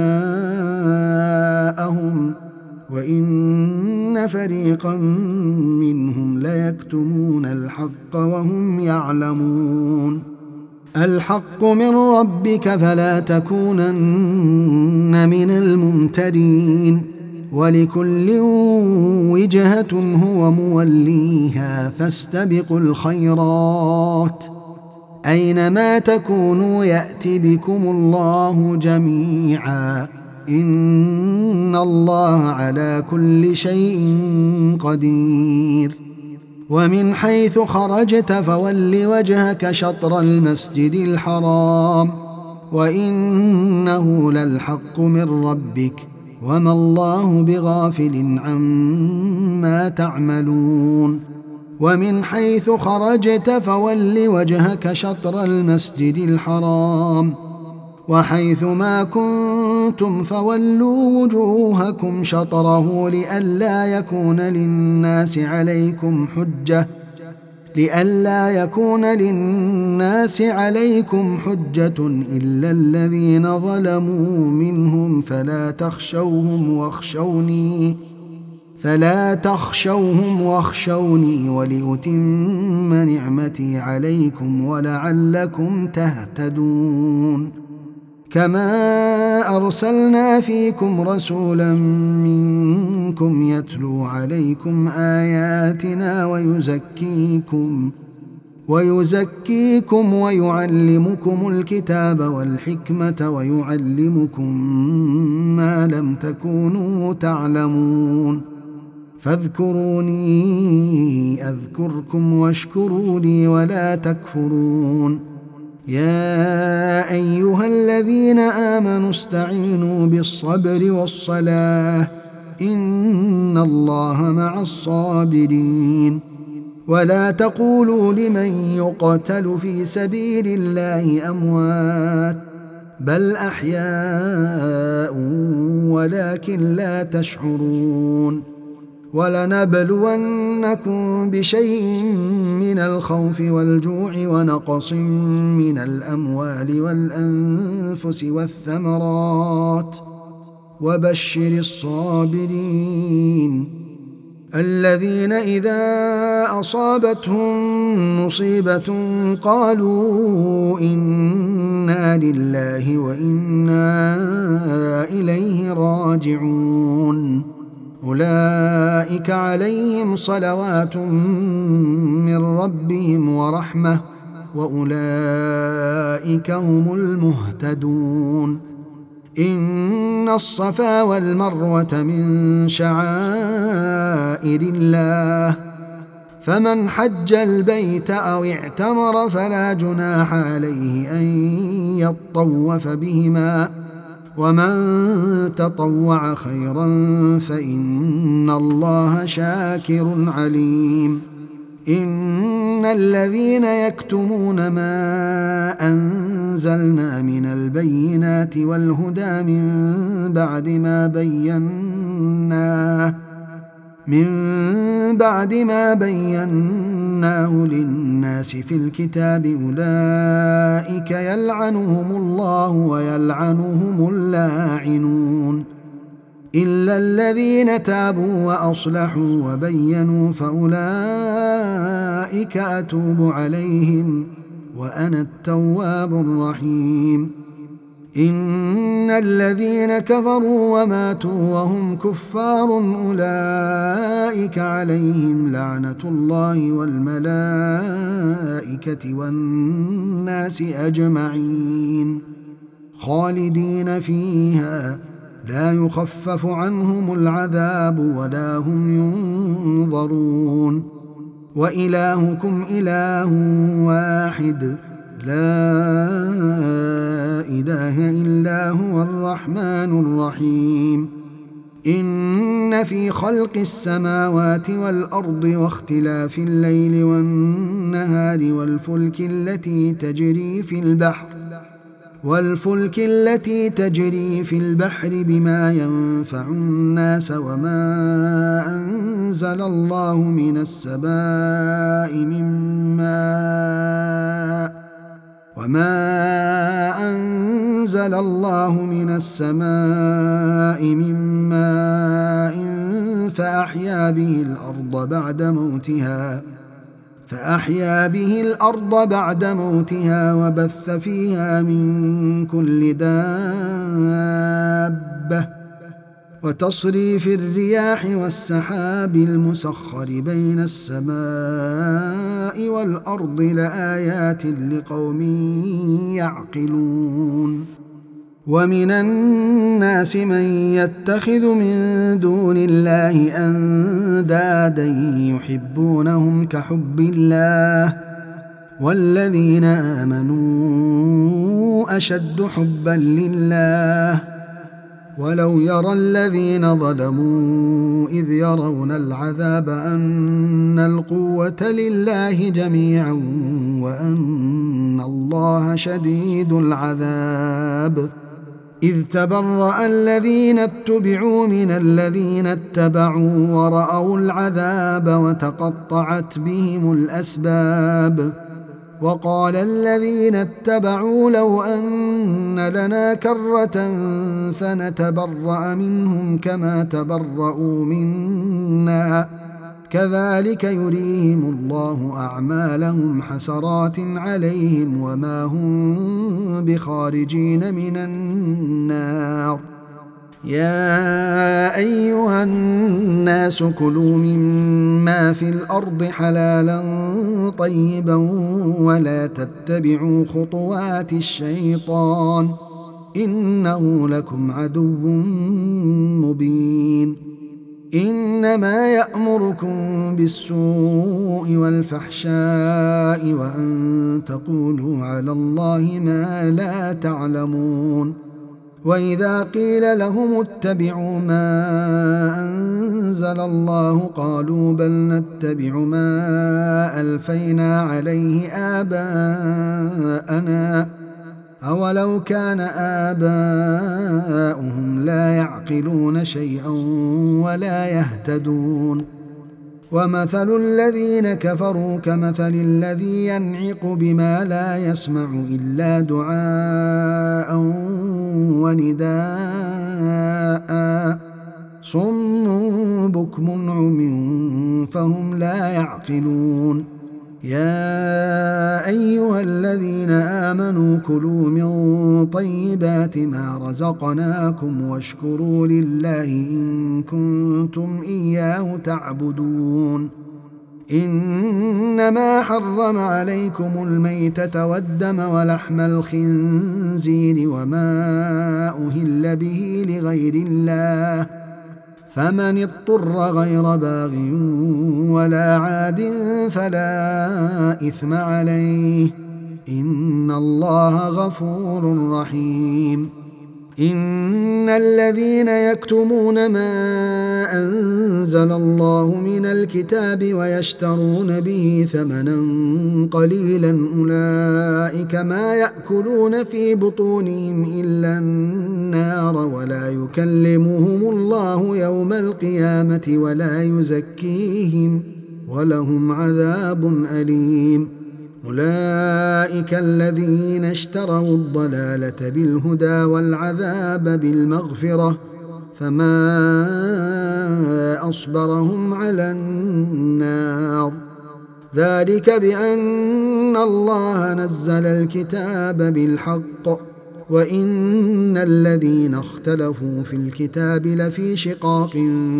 A: أبناءهم، وإن فريقا منهم ليكتمون الحق وهم يعلمون. الحق من ربك فلا تكونن من الممترين، ولكل وجهة هو موليها، فاستبقوا الخيرات، أينما تكونوا يأتي بكم الله جميعا، إن الله على كل شيء قدير. ومن حيث خرجت فول وجهك شطر المسجد الحرام، وإنه للحق من ربك، وما الله بغافل عما تعملون. ومن حيث خرجت فول وجهك شطر المسجد الحرام، وحيث ما كنتم فولوا وجوهكم شطره لئلا يكون للناس عليكم حجة إلا الذين ظلموا منهم، فلا تخشوهم فلا تخشوهم واخشوني ولأتم نعمتي عليكم ولعلكم تهتدون. كما أرسلنا فيكم رسولا منكم يتلو عليكم آياتنا ويزكيكم ويعلمكم الكتاب والحكمة ويعلمكم ما لم تكونوا تعلمون. فاذكروني أذكركم واشكروا لي ولا تكفرون. يا أيها الذين آمنوا استعينوا بالصبر والصلاة إن الله مع الصابرين. ولا تقولوا لمن يقتل في سبيل الله أموات بل أحياء ولكن لا تشعرون. ولنبلونكم بشيء من الخوف والجوع ونقص من الأموال والأنفس والثمرات وبشر الصابرين الذين إذا أصابتهم مصيبة قالوا إنا لله وإنا إليه راجعون. أولئك عليهم صلوات من ربهم ورحمة وأولئك هم المهتدون. إن الصفا والمروة من شعائر الله فمن حج البيت أو اعتمر فلا جناح عليه أن يطوف بهما ومن تطوع خيرا فإن الله شاكر عليم. إن الذين يكتمون ما أنزلنا من البينات والهدى من بعد ما بيناه للناس في الكتاب أولئك يلعنهم الله ويلعنهم اللاعنون إلا الذين تابوا وأصلحوا وبينوا فأولئك أتوب عليهم وأنا التواب الرحيم. إن الذين كفروا وماتوا وهم كفار أولئك عليهم لعنة الله والملائكة والناس أجمعين خالدين فيها لا يخفف عنهم العذاب ولا هم ينظرون. وإلهكم إله واحد لا إله إلا هو الرحمن الرحيم. إن في خلق السماوات والأرض واختلاف الليل والنهار والفلك التي تجري في البحر بما ينفع الناس وما أنزل الله من السماء من ماء فأحيا به الأرض بعد موتها وبث فيها من كل دابة وتصريف الرياح والسحاب المسخر بين السماء والأرض لآيات لقوم يعقلون. ومن الناس من يتخذ من دون الله أندادا يحبونهم كحب الله والذين آمنوا أشد حبا لله. ولو يرى الذين ظلموا إذ يرون العذاب أن القوة لله جميعا وأن الله شديد العذاب. إذ تبرأ الذين اتبعوا من الذين اتبعوا ورأوا العذاب وتقطعت بهم الأسباب. وقال الذين اتبعوا لو أن لنا كرة فنتبرأ منهم كما تبرؤوا منا كذلك يريهم الله أعمالهم حسرات عليهم وما هم بخارجين من النار. يا أيها الناس كلوا مما في الأرض حلالا طيبا ولا تتبعوا خطوات الشيطان إنه لكم عدو مبين. إنما يأمركم بالسوء والفحشاء وأن تقولوا على الله ما لا تعلمون. وإذا قيل لهم اتبعوا ما أنزل الله قالوا بل نتبع ما ألفينا عليه آباءنا أولو كان آباؤهم لا يعقلون شيئا ولا يهتدون. ومثل الذين كفروا كمثل الذي ينعق بما لا يسمع إلا دعاء ونداء صم بكم عمي فهم لا يعقلون. يا أيها الذين آمنوا كلوا من طيبات ما رزقناكم واشكروا لله إن كنتم إياه تعبدون. إنما حرم عليكم الميتة والدم ولحم الخنزير وما أهل به لغير الله فمن اضطر غير باغ ولا عاد فلا إثم عليه إن الله غفور رحيم. إن الذين يكتمون ما أنزل الله من الكتاب ويشترون به ثمنا قليلا أولئك ما يأكلون في بطونهم إلا النار ولا يكلمهم الله يوم القيامة ولا يزكيهم ولهم عذاب أليم. أولئك الذين اشتروا الضلالة بالهدى والعذاب بالمغفرة فما أصبرهم على النار. ذلك بأن الله نزل الكتاب بالحق وإن الذين اختلفوا في الكتاب لفي شقاق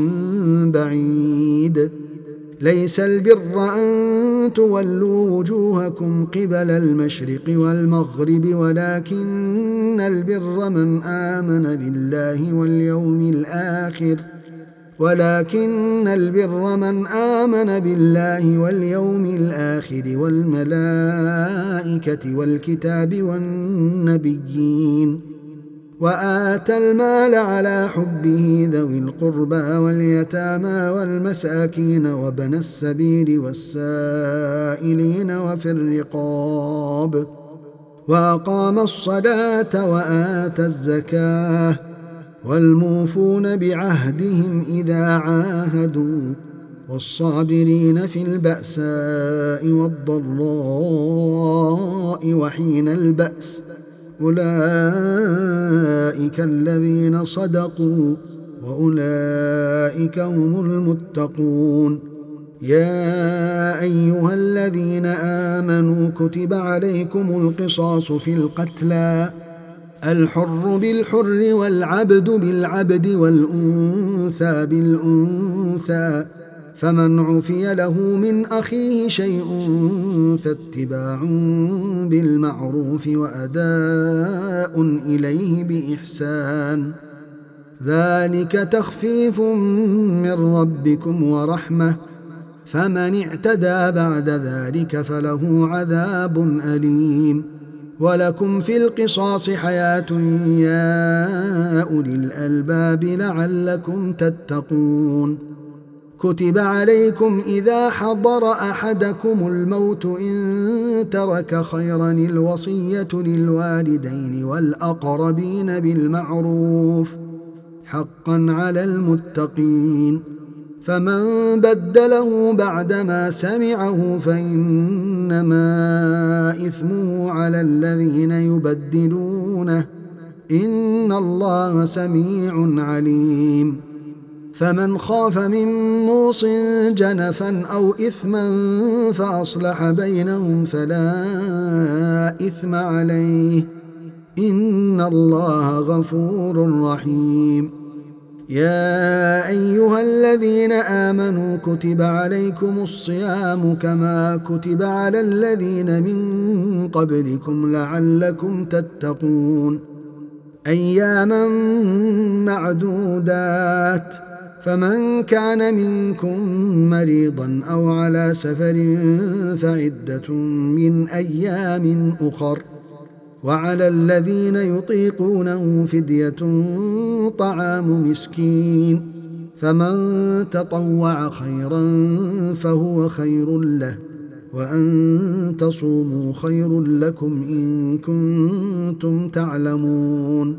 A: بعيد. ليس البر أن تولوا وجوهكم قبل المشرق والمغرب ولكن البر من آمن بالله واليوم الآخر والملائكة والكتاب والنبيين وآتى المال على حبه ذوي القربى واليتامى والمساكين وابن السبيل والسائلين وفي الرقاب وأقام الصلاة وآتى الزكاة والموفون بعهدهم إذا عاهدوا والصابرين في البأساء والضراء وحين البأس أولئك الذين صدقوا وأولئك هم المتقون. يا أيها الذين آمنوا كتب عليكم القصاص في القتلى الحر بالحر والعبد بالعبد والأنثى بالأنثى فمن عفي له من أخيه شيء فاتباع بالمعروف وأداء إليه بإحسان ذلك تخفيف من ربكم ورحمة فمن اعتدى بعد ذلك فله عذاب أليم. ولكم في القصاص حياة يا أولي الألباب لعلكم تتقون. كتب عليكم إذا حضر أحدكم الموت إن ترك خيرا الوصية للوالدين والأقربين بالمعروف حقا على المتقين فمن بدله بعدما سمعه فإنما إثمه على الذين يبدلونه إن الله سميع عليم. فمن خاف من موص جنفا أو إثما فأصلح بينهم فلا إثم عليه إن الله غفور رحيم. يا أيها الذين آمنوا كتب عليكم الصيام كما كتب على الذين من قبلكم لعلكم تتقون أياما معدودات فمن كان منكم مريضا أو على سفر فعدة من أيام أخر وعلى الذين يطيقونه فدية طعام مسكين فمن تطوع خيرا فهو خير له وأن تصوموا خير لكم إن كنتم تعلمون.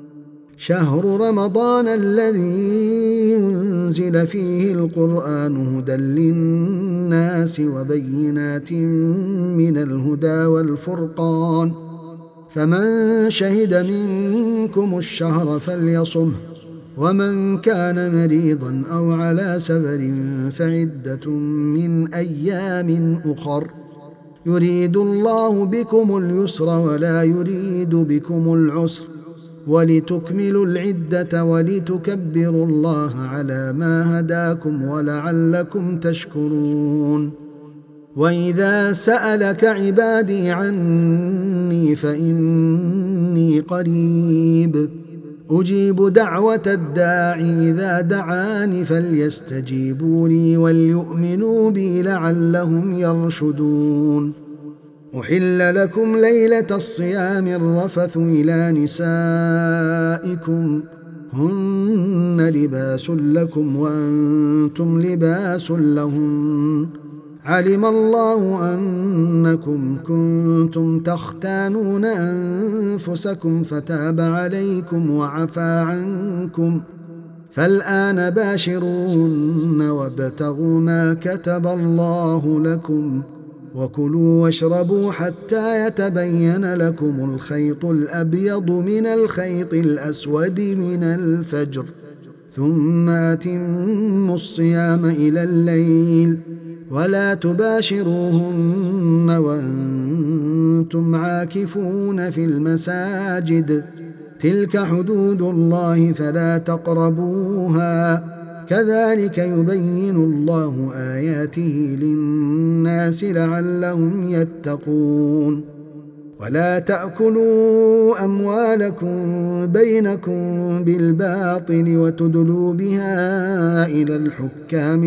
A: شهر رمضان الذي ينزل فيه القرآن هدى للناس وبينات من الهدى والفرقان فمن شهد منكم الشهر فليصمه ومن كان مريضا أو على سفر فعدة من أيام أخر يريد الله بكم اليسر ولا يريد بكم العسر ولتكملوا العدة ولتكبروا الله على ما هداكم ولعلكم تشكرون. وإذا سألك عبادي عني فإني قريب أجيب دعوة الداعي إذا دعاني فليستجيبوا لي وليؤمنوا بي لعلهم يرشدون. أحل لكم ليلة الصيام الرفث إلى نسائكم هن لباس لكم وأنتم لباس لهن علم الله أنكم كنتم تختانون أنفسكم فتاب عليكم وعفى عنكم فالآن باشروهن وابتغوا ما كتب الله لكم وكلوا واشربوا حتى يتبين لكم الخيط الأبيض من الخيط الأسود من الفجر ثم أتموا الصيام إلى الليل ولا تباشروهن وأنتم عاكفون في المساجد تلك حدود الله فلا تقربوها كذلك يبين الله آياته للناس لعلهم يتقون. ولا تأكلوا أموالكم بينكم بالباطل وتدلوا بها إلى الحكام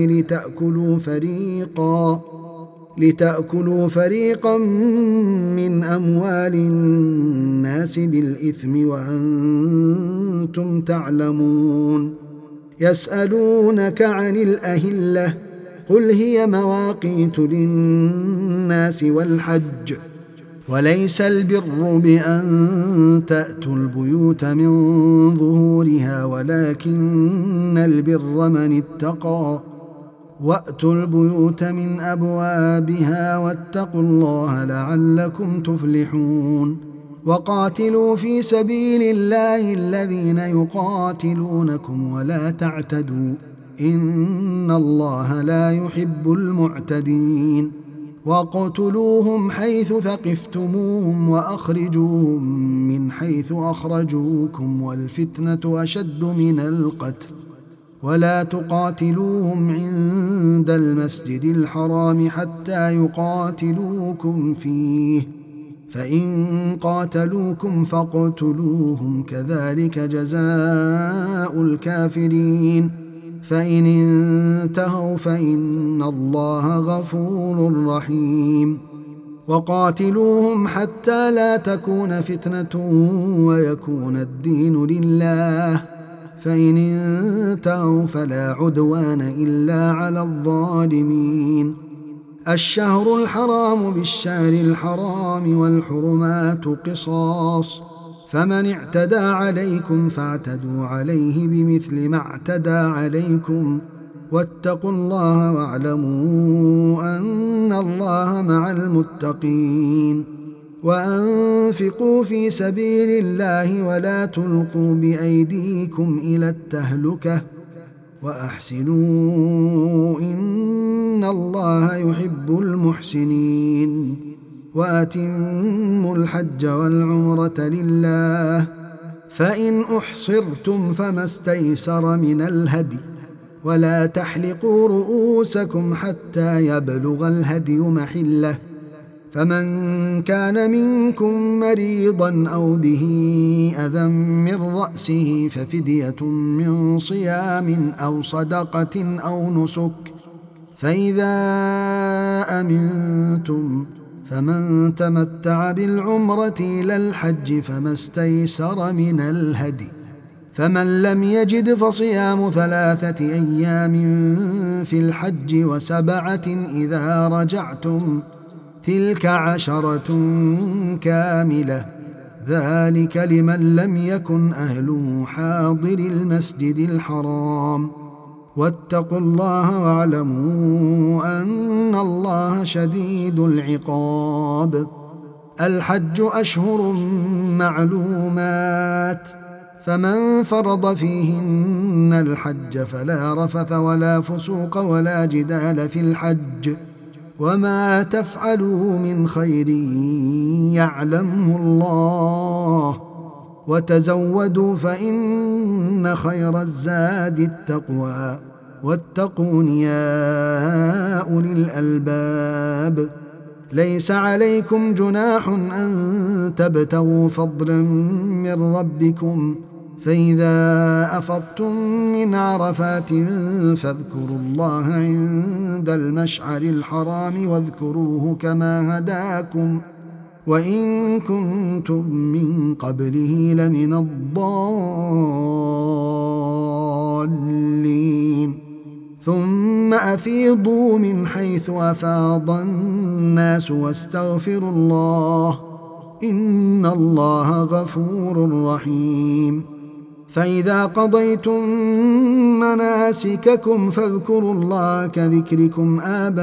A: لتأكلوا فريقا من أموال الناس بالإثم وأنتم تعلمون. يسألونك عن الأهلة قل هي مواقيت للناس والحج وليس البر بأن تأتوا البيوت من ظهورها ولكن البر من اتقى وأتوا البيوت من أبوابها واتقوا الله لعلكم تفلحون. وقاتلوا في سبيل الله الذين يقاتلونكم ولا تعتدوا إن الله لا يحب المعتدين. واقتلوهم حيث ثقفتموهم وأخرجوهم من حيث أخرجوكم والفتنة أشد من القتل ولا تقاتلوهم عند المسجد الحرام حتى يقاتلوكم فيه فإن قاتلوكم فاقتلوهم كذلك جزاء الكافرين فإن انتهوا فإن الله غفور رحيم. وقاتلوهم حتى لا تكون فتنة ويكون الدين لله فإن انتهوا فلا عدوان إلا على الظالمين. الشهر الحرام بالشهر الحرام والحرمات قصاص فمن اعتدى عليكم فاعتدوا عليه بمثل ما اعتدى عليكم واتقوا الله واعلموا أن الله مع المتقين وأنفقوا في سبيل الله ولا تلقوا بأيديكم إلى التهلكة وأحسنوا إن الله يحب المحسنين وأتموا الحج والعمرة لله فإن أحصرتم فما استيسر من الهدي ولا تحلقوا رؤوسكم حتى يبلغ الهدي محله فمن كان منكم مريضا أو به أذى من رأسه ففدية من صيام أو صدقة أو نسك فإذا أمنتم فمن تمتع بالعمرة إلى الحج فما استيسر من الهدي فمن لم يجد فصيام 3 أيام في الحج و7 إذا رجعتم تلك 10 كاملة ذلك لمن لم يكن أهله حاضر المسجد الحرام واتقوا الله واعلموا أن الله شديد العقاب الحج أشهر معلومات فمن فرض فيهن الحج فلا رفث ولا فسوق ولا جدال في الحج وما تفعلوا من خير يعلمه الله وتزودوا فإن خير الزاد التقوى واتقون يا أولي الألباب ليس عليكم جناح أن تبتغوا فضلا من ربكم فإذا أفضتم من عرفات فاذكروا الله عند المشعر الحرام واذكروه كما هداكم وإن كنتم من قبله لمن الضالين ثم أفيضوا من حيث أفاض الناس واستغفروا الله إن الله غفور رحيم فإذا قضيتم مناسككم فاذكروا الله كذكركم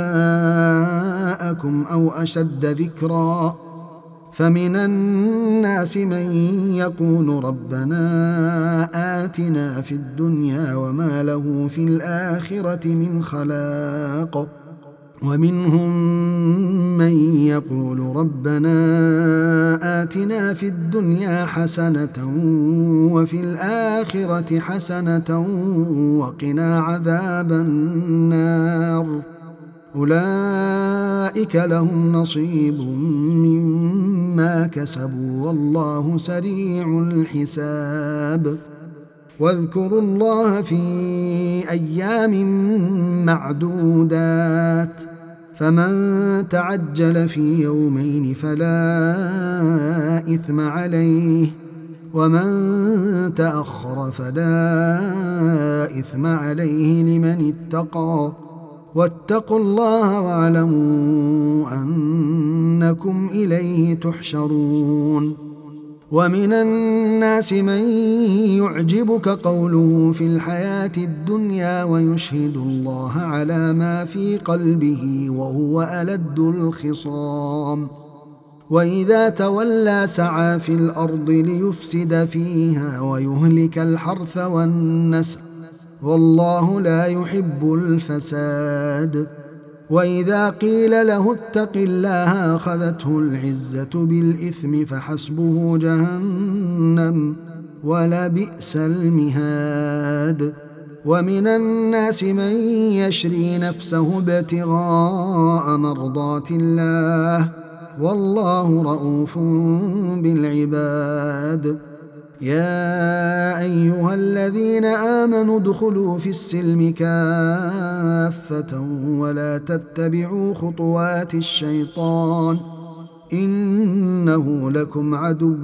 A: آباءكم أو أشد ذكرا فمن الناس من يقول ربنا آتنا في الدنيا وما له في الآخرة من خلاق ومنهم من يقول ربنا آتنا في الدنيا حسنة وفي الآخرة حسنة وقنا عذاب النار أولئك لهم نصيب مما كسبوا والله سريع الحساب واذكروا الله في أيام معدودات فمن تعجل في يومين فلا إثم عليه ومن تأخر فلا إثم عليه لمن اتقى واتقوا الله واعلموا أنكم إليه تحشرون ومن الناس من يعجبك قوله في الحياة الدنيا ويشهد الله على ما في قلبه وهو ألد الخصام وإذا تولى سعى في الأرض ليفسد فيها ويهلك الحرث والنسل والله لا يحب الفساد وإذا قيل له اتق الله أخذته العزة بالإثم فحسبه جهنم ولبئس المهاد ومن الناس من يشري نفسه ابتغاء مرضات الله والله رؤوف بالعباد يا أيها الذين آمنوا ادخلوا في السلم كافة ولا تتبعوا خطوات الشيطان إنه لكم عدو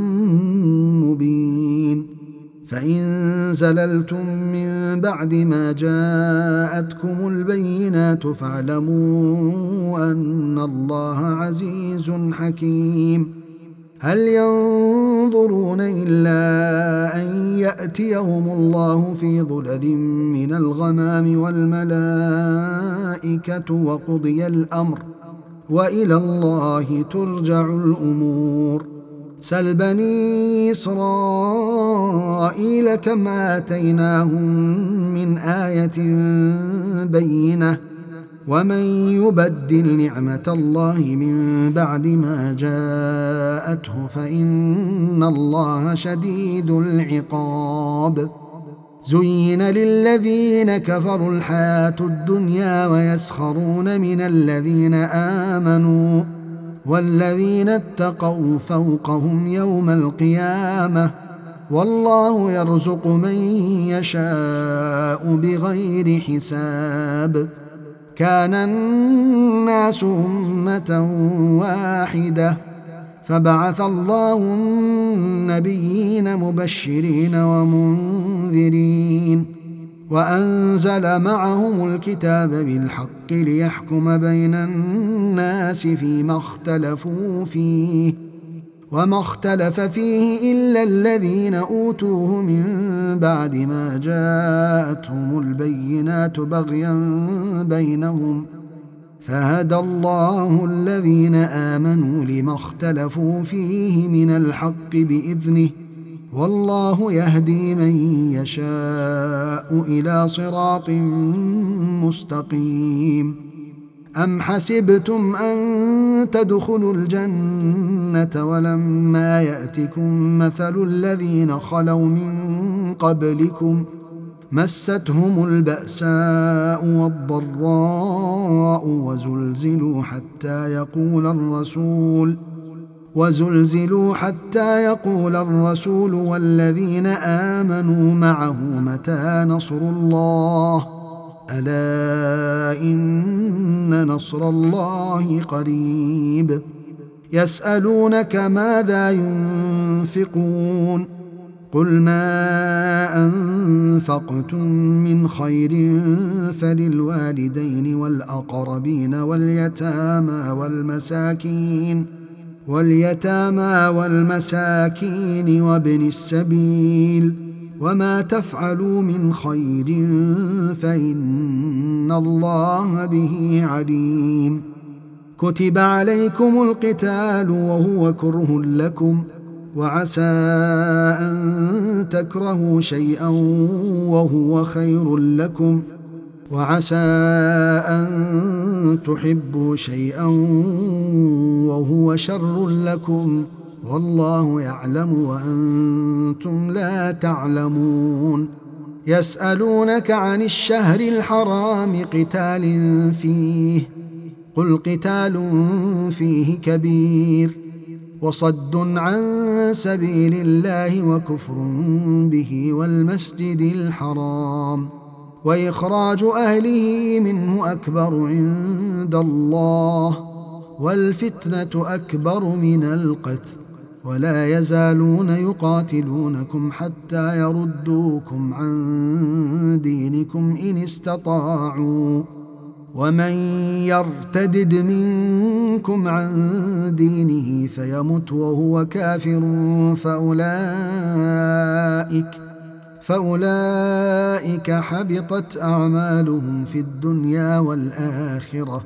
A: مبين فإن زللتم من بعد ما جاءتكم البينات فاعلموا أن الله عزيز حكيم هل ينظرون إلا أن يأتيهم الله في ظلل من الغمام والملائكة وقضي الأمر وإلى الله ترجع الأمور. سل بني إسرائيل كم آتيناهم من آية بينة ومن يبدل نعمة الله من بعد ما جاءته فإن الله شديد العقاب. زين للذين كفروا الحياة الدنيا ويسخرون من الذين آمنوا والذين اتقوا فوقهم يوم القيامة والله يرزق من يشاء بغير حساب. كان الناس أمة واحدة فبعث الله النبيين مبشرين ومنذرين وأنزل معهم الكتاب بالحق ليحكم بين الناس فيما اختلفوا فيه وما اختلف فيه إلا الذين أوتوه من بعد ما جاءتهم البينات بغيا بينهم فهدى الله الذين آمنوا لما اختلفوا فيه من الحق بإذنه والله يهدي من يشاء إلى صراط مستقيم. أم حسبتم أن تدخلوا الجنة ولما يأتكم مثل الذين خلوا من قبلكم مستهم البأساء والضراء وزلزلوا حتى يقول الرسول والذين آمنوا معه متى نصر الله ألا إن نصر الله قريب. يسألونك ماذا ينفقون قل ما أنفقتم من خير فللوالدين والأقربين واليتامى والمساكين وابن السبيل وما تفعلوا من خير فإن الله به عليم. كتب عليكم القتال وهو كره لكم وعسى أن تكرهوا شيئا وهو خير لكم وعسى أن تحبوا شيئا وهو شر لكم والله يعلم وأنتم لا تعلمون. يسألونك عن الشهر الحرام قتال فيه قل قتال فيه كبير وصد عن سبيل الله وكفر به والمسجد الحرام وإخراج أهله منه أكبر عند الله والفتنة أكبر من القتل ولا يزالون يقاتلونكم حتى يردوكم عن دينكم إن استطاعوا ومن يرتدد منكم عن دينه فيمت وهو كافر فأولئك حبطت أعمالهم في الدنيا والآخرة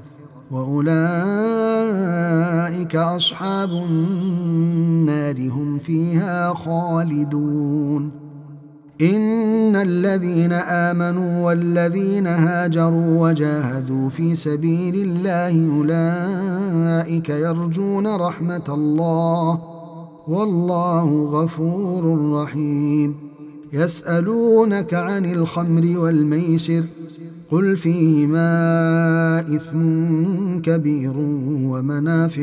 A: وأولئك أصحاب النار هم فيها خالدون. إن الذين آمنوا والذين هاجروا وجاهدوا في سبيل الله أولئك يرجون رحمة الله والله غفور رحيم. يسألونك عن الخمر والميسر قل فيهما إثم كبير ومنافع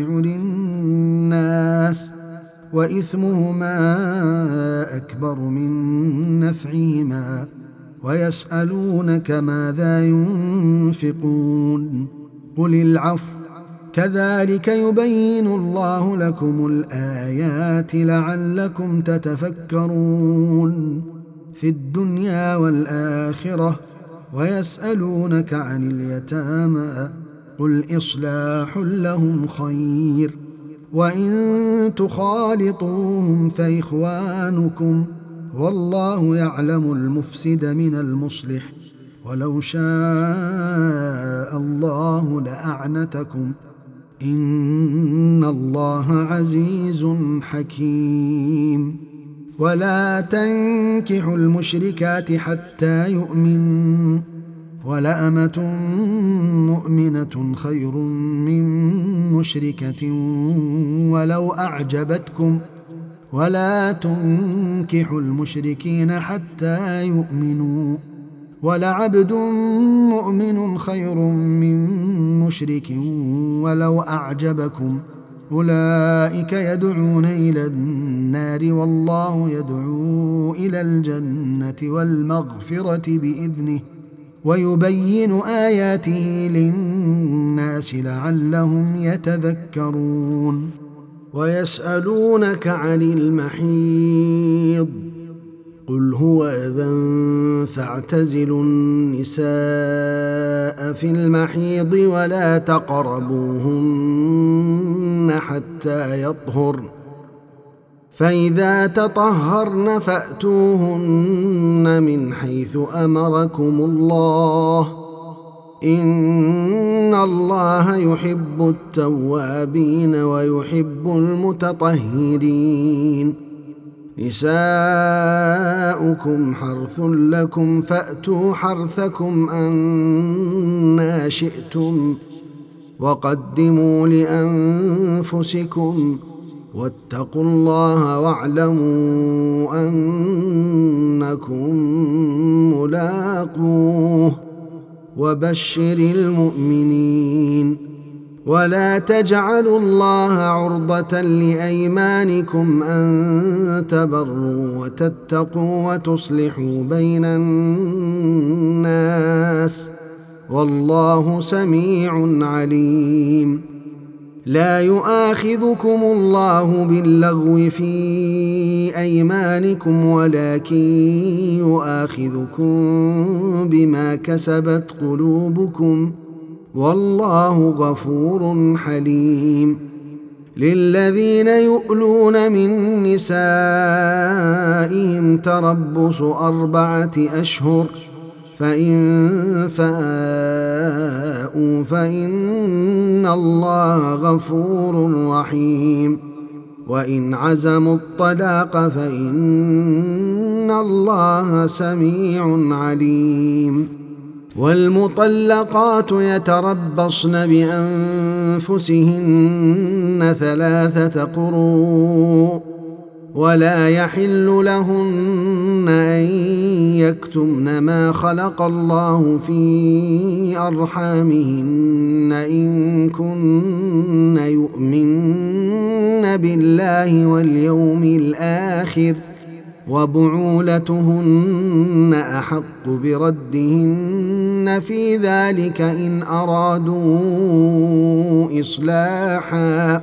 A: للناس وإثمهما أكبر من نفعهما ويسألونك ماذا ينفقون قل العفو كذلك يبين الله لكم الآيات لعلكم تتفكرون في الدنيا والآخرة. ويسألونك عن اليتامى قل إصلاح لهم خير وإن تخالطوهم فإخوانكم، والله يعلم المفسد من المصلح، ولو شاء الله لأعنتكم، إن الله عزيز حكيم. ولا تنكحوا المشركات حتى يؤمنوا، ولأمة مؤمنة خير من مشركة ولو أعجبتكم، ولا تنكحوا المشركين حتى يؤمنوا، ولعبد مؤمن خير من مشرك ولو أعجبكم، أولئك يدعون إلى النار والله يدعو إلى الجنة والمغفرة بإذنه، ويبين آياته للناس لعلهم يتذكرون. ويسألونك عن المحيض، قل هو أذى فاعتزلوا النساء في المحيض ولا تقربوهن حتى يطهرن، فإذا تطهرن فأتوهن من حيث أمركم الله، إن الله يحب التوابين ويحب المتطهرين. نساؤكم حرث لكم فأتوا حرثكم أنى شئتم، وقدموا لأنفسكم، واتقوا الله واعلموا أنكم ملاقوه، وبشر المؤمنين. ولا تجعلوا الله عرضة لأيمانكم أن تبروا وتتقوا وتصلحوا بين الناس، والله سميع عليم. لا يؤاخذكم الله باللغو في أيمانكم، ولكن يؤاخذكم بما كسبت قلوبكم، والله غفور حليم. للذين يؤلون من نسائهم تربص 4 أشهر، فإن فاءوا فإن الله غفور رحيم، وإن عزموا الطلاق فإن الله سميع عليم. والمطلقات يتربصن بأنفسهن 3 قروء، ولا يحل لهن أن يكتمن ما خلق الله في أرحامهن إن كن يؤمن بالله واليوم الآخر، وبعولتهن أحق بردهن في ذلك إن أرادوا إصلاحا،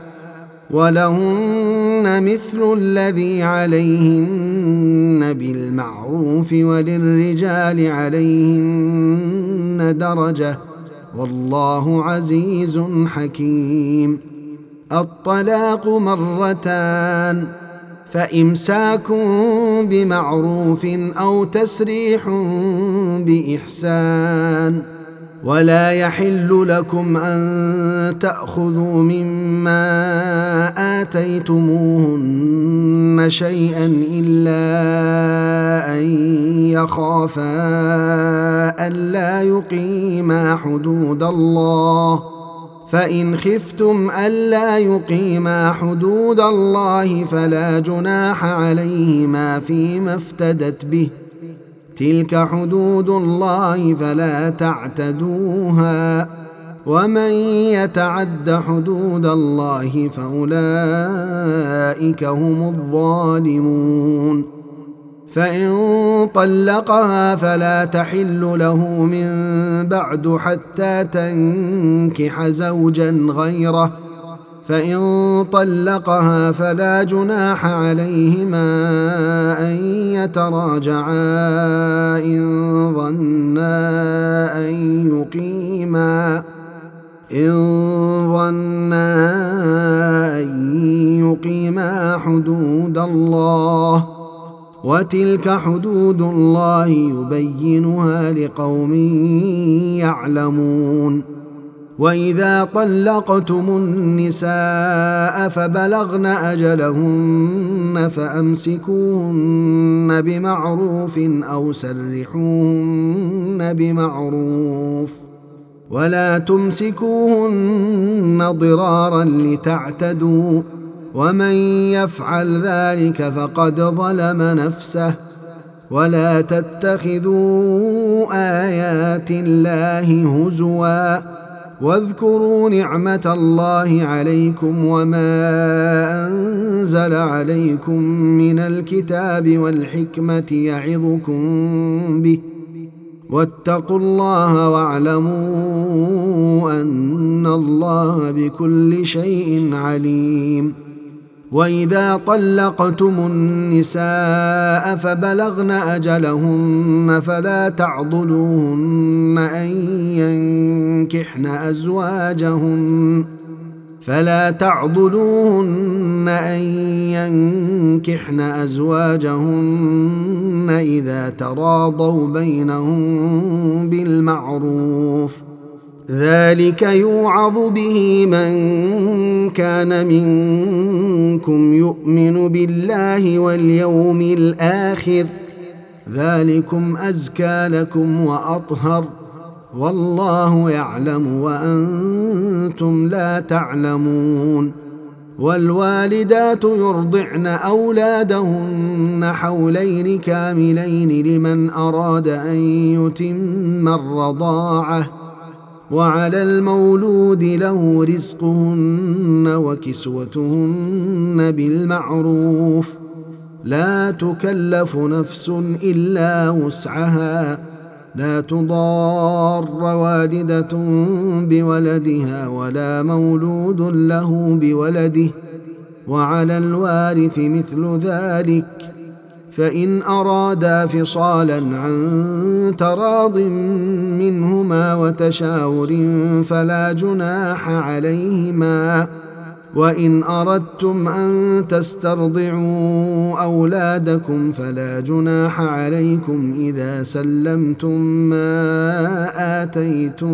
A: ولهن مثل الذي عليهن بالمعروف، وللرجال عليهن درجة، والله عزيز حكيم. الطلاق 2، فإمساك بمعروف أو تسريح بإحسان، ولا يحل لكم أن تأخذوا مما آتيتموهن شيئا إلا أن يخافا ألا يقيما حدود الله، فإن خفتم ألا يقيما حدود الله فلا جناح عليهما فيما افتدت به، تلك حدود الله فلا تعتدوها، ومن يتعد حدود الله فأولئك هم الظالمون. فإن طلقها فلا تحل له من بعد حتى تنكح زوجا غيره، فإن طلقها فلا جناح عليهما أن يتراجعا إن ظنا أن الله وتلك حدود الله يبينها لقوم يعلمون وإذا طلقتم النساء فبلغن أجلهن فأمسكوهن بمعروف أو سرحوهن بمعروف ولا تمسكوهن ضرارا لتعتدوا ومن يفعل ذلك فقد ظلم نفسه ولا تتخذوا آيات الله هزوا واذكروا نعمة الله عليكم وما أنزل عليكم من الكتاب والحكمة يعظكم به واتقوا الله واعلموا أن الله بكل شيء عليم وإذا طلقتم النساء فبلغن أجلهن فلا تعضلوهن أن ينكحن أزواجهن إذا تراضوا بينهم بالمعروف ذلك يوعظ به من كان منكم يؤمن بالله واليوم الآخر ذلكم أزكى لكم وأطهر والله يعلم وأنتم لا تعلمون والوالدات يرضعن أولادهن حولين كاملين لمن أراد أن يتم الرضاعة وعلى المولود له رزقهن وكسوتهن بالمعروف لا تكلف نفس إلا وسعها لا تضار والدة بولدها ولا مولود له بولده وعلى الوارث مثل ذلك فإن أرادا فصالا عن تراض منهما وتشاور فلا جناح عليهما وإن أردتم أن تسترضعوا أولادكم فلا جناح عليكم إذا سلمتم ما آتيتم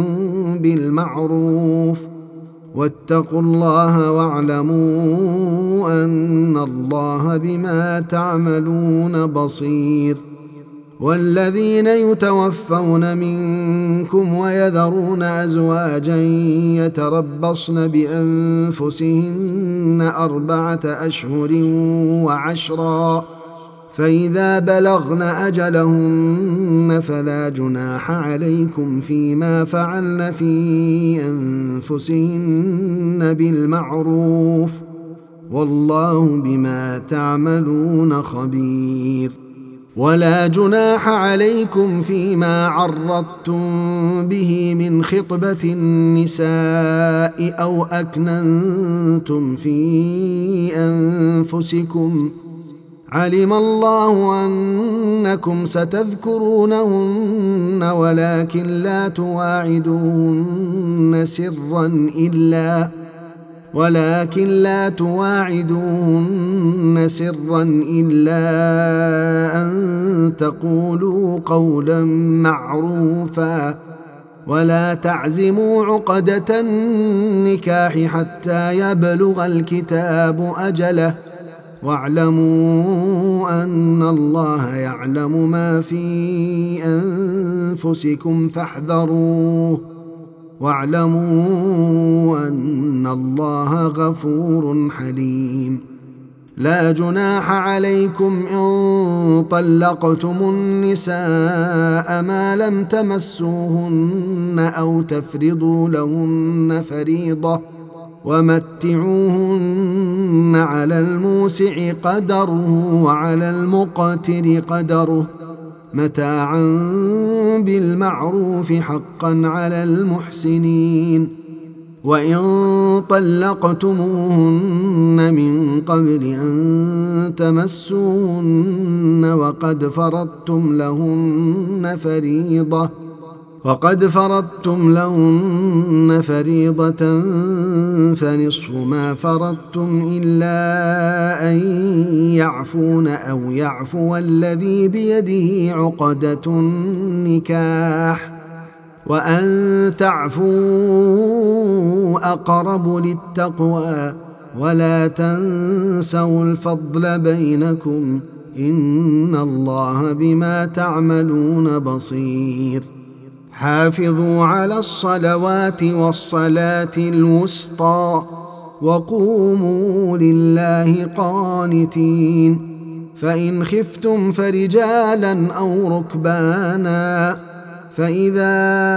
A: بالمعروف واتقوا الله واعلموا أن الله بما تعملون بصير والذين يتوفون منكم ويذرون أزواجا يتربصن بأنفسهن 4 أشهر وعشرا فإذا بلغن أجلهن فلا جناح عليكم فيما فعلن في أنفسهن بالمعروف والله بما تعملون خبير ولا جناح عليكم فيما عرضتم به من خطبة النساء أو أكننتم في أنفسكم علم الله أنكم ستذكرونهن ولكن لا تواعدوهن سرا إلا أن تقولوا قولا معروفا ولا تعزموا عقدة النكاح حتى يبلغ الكتاب أجله واعلموا أن الله يعلم ما في أنفسكم فاحذروه واعلموا أن الله غفور حليم لا جناح عليكم إن طلقتم النساء ما لم تمسوهن أو تفرضوا لهن فريضة ومتعوهن على الموسع قدره وعلى المقتر قدره متاعا بالمعروف حقا على المحسنين وإن طلقتموهن من قبل أن تمسوهن وقد فرضتم لهن فريضة وقد فرضتم لهن فريضة فنصف ما فرضتم إلا أن يعفون أو يعفو الذي بيده عقدة النكاح وأن تعفوا أقرب للتقوى ولا تنسوا الفضل بينكم إن الله بما تعملون بصير حافظوا على الصلوات والصلاة الوسطى وقوموا لله قانتين فإن خفتم فرجالا أو ركبانا فإذا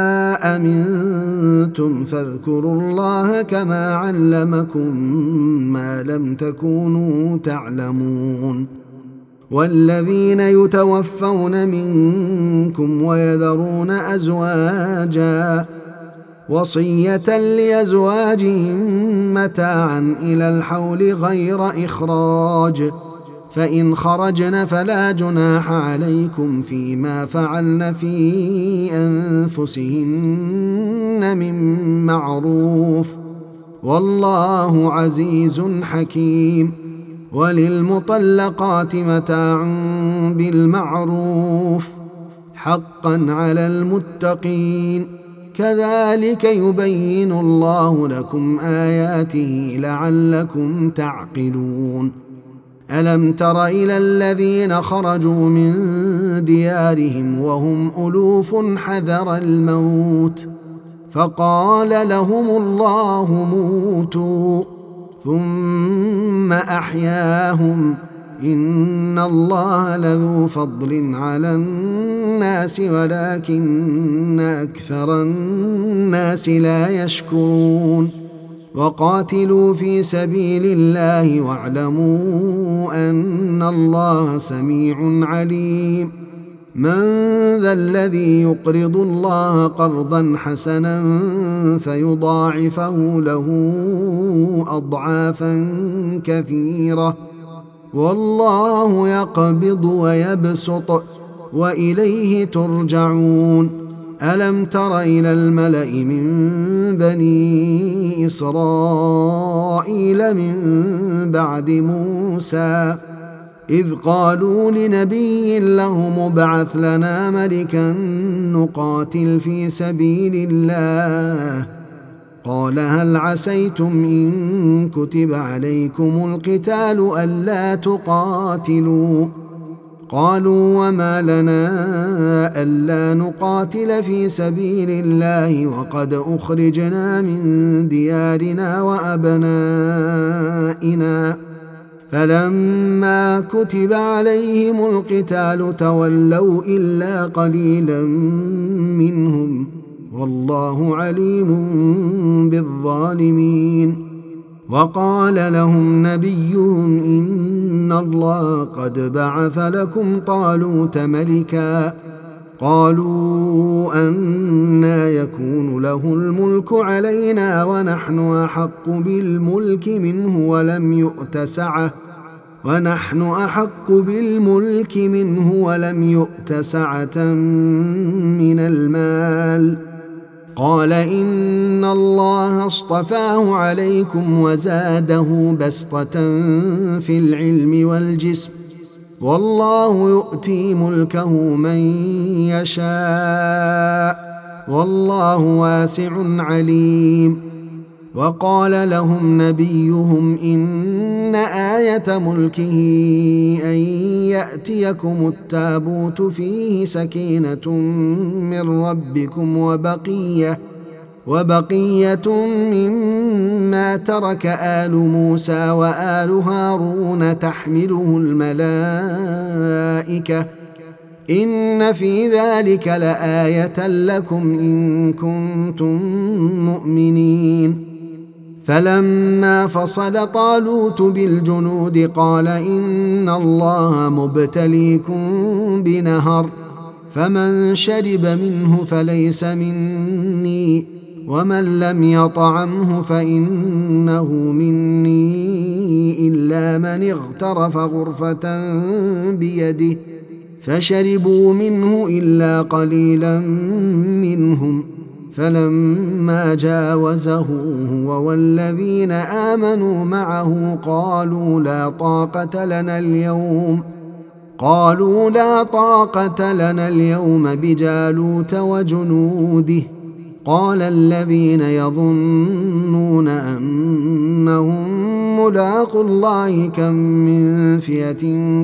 A: أمنتم فاذكروا الله كما علمكم ما لم تكونوا تعلمون والذين يتوفون منكم ويذرون أزواجا وصية لأزواجهم متاعا إلى الحول غير إخراج فإن خرجن فلا جناح عليكم فيما فعلن في أنفسهن من معروف والله عزيز حكيم وللمطلقات متاع بالمعروف حقا على المتقين كذلك يبين الله لكم آياته لعلكم تعقلون ألم تر إلى الذين خرجوا من ديارهم وهم ألوف حذر الموت فقال لهم الله موتوا ثم أحياهم إن الله لذو فضل على الناس ولكن أكثر الناس لا يشكرون وقاتلوا في سبيل الله واعلموا أن الله سميع عليم من ذا الذي يقرض الله قرضا حسنا فيضاعفه له أضعافا كثيرة والله يقبض ويبسط وإليه ترجعون ألم تر إلى الملأ من بني إسرائيل من بعد موسى إذ قالوا لنبي له مبعث لنا ملكا نقاتل في سبيل الله قال هل عسيتم إن كتب عليكم القتال ألا تقاتلوا قالوا وما لنا ألا نقاتل في سبيل الله وقد أخرجنا من ديارنا وأبنائنا فلما كتب عليهم القتال تولوا إلا قليلا منهم والله عليم بالظالمين وقال لهم نبيهم إن الله قد بعث لكم طالوت ملكا قالوا أنى يكون له الملك علينا ونحن أحق بالملك منه ولم يؤت سعة من المال قال إن الله اصطفاه عليكم وزاده بسطة في العلم والجسم والله يؤتي ملكه من يشاء والله واسع عليم وقال لهم نبيهم إن آية ملكه أن يأتيكم التابوت فيه سكينة من ربكم وبقية مما ترك آل موسى وآل هارون تحمله الملائكة إن في ذلك لآية لكم إن كنتم مؤمنين فلما فصل طالوت بالجنود قال إن الله مبتليكم بنهر فمن شرب منه فليس مني ومن لم يطعمه فإنه مني إلا من اغترف غرفة بيده فشربوا منه إلا قليلا منهم، فلما جاوزه هو والذين آمنوا معه قالوا لا طاقة لنا اليوم بجالوت وجنوده. قال الذين يظنون أنهم ملاقو الله كم من فئة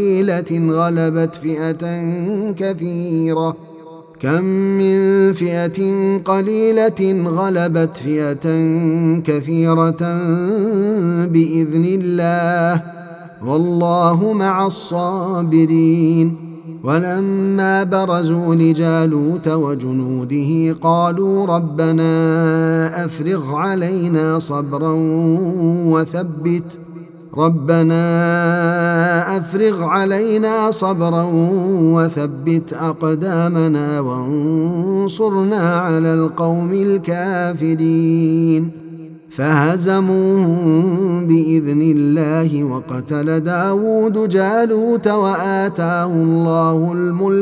A: قليلة غلبت فئة كثيرة بإذن الله، والله مع الصابرين. ولما برزوا لجالوت وجنوده قالوا ربنا أفرغ علينا صبرا وثبت أقدامنا وانصرنا على القوم الكافرين. فهزموهم بإذن الله، وقتل داود جالوت وآتاه الله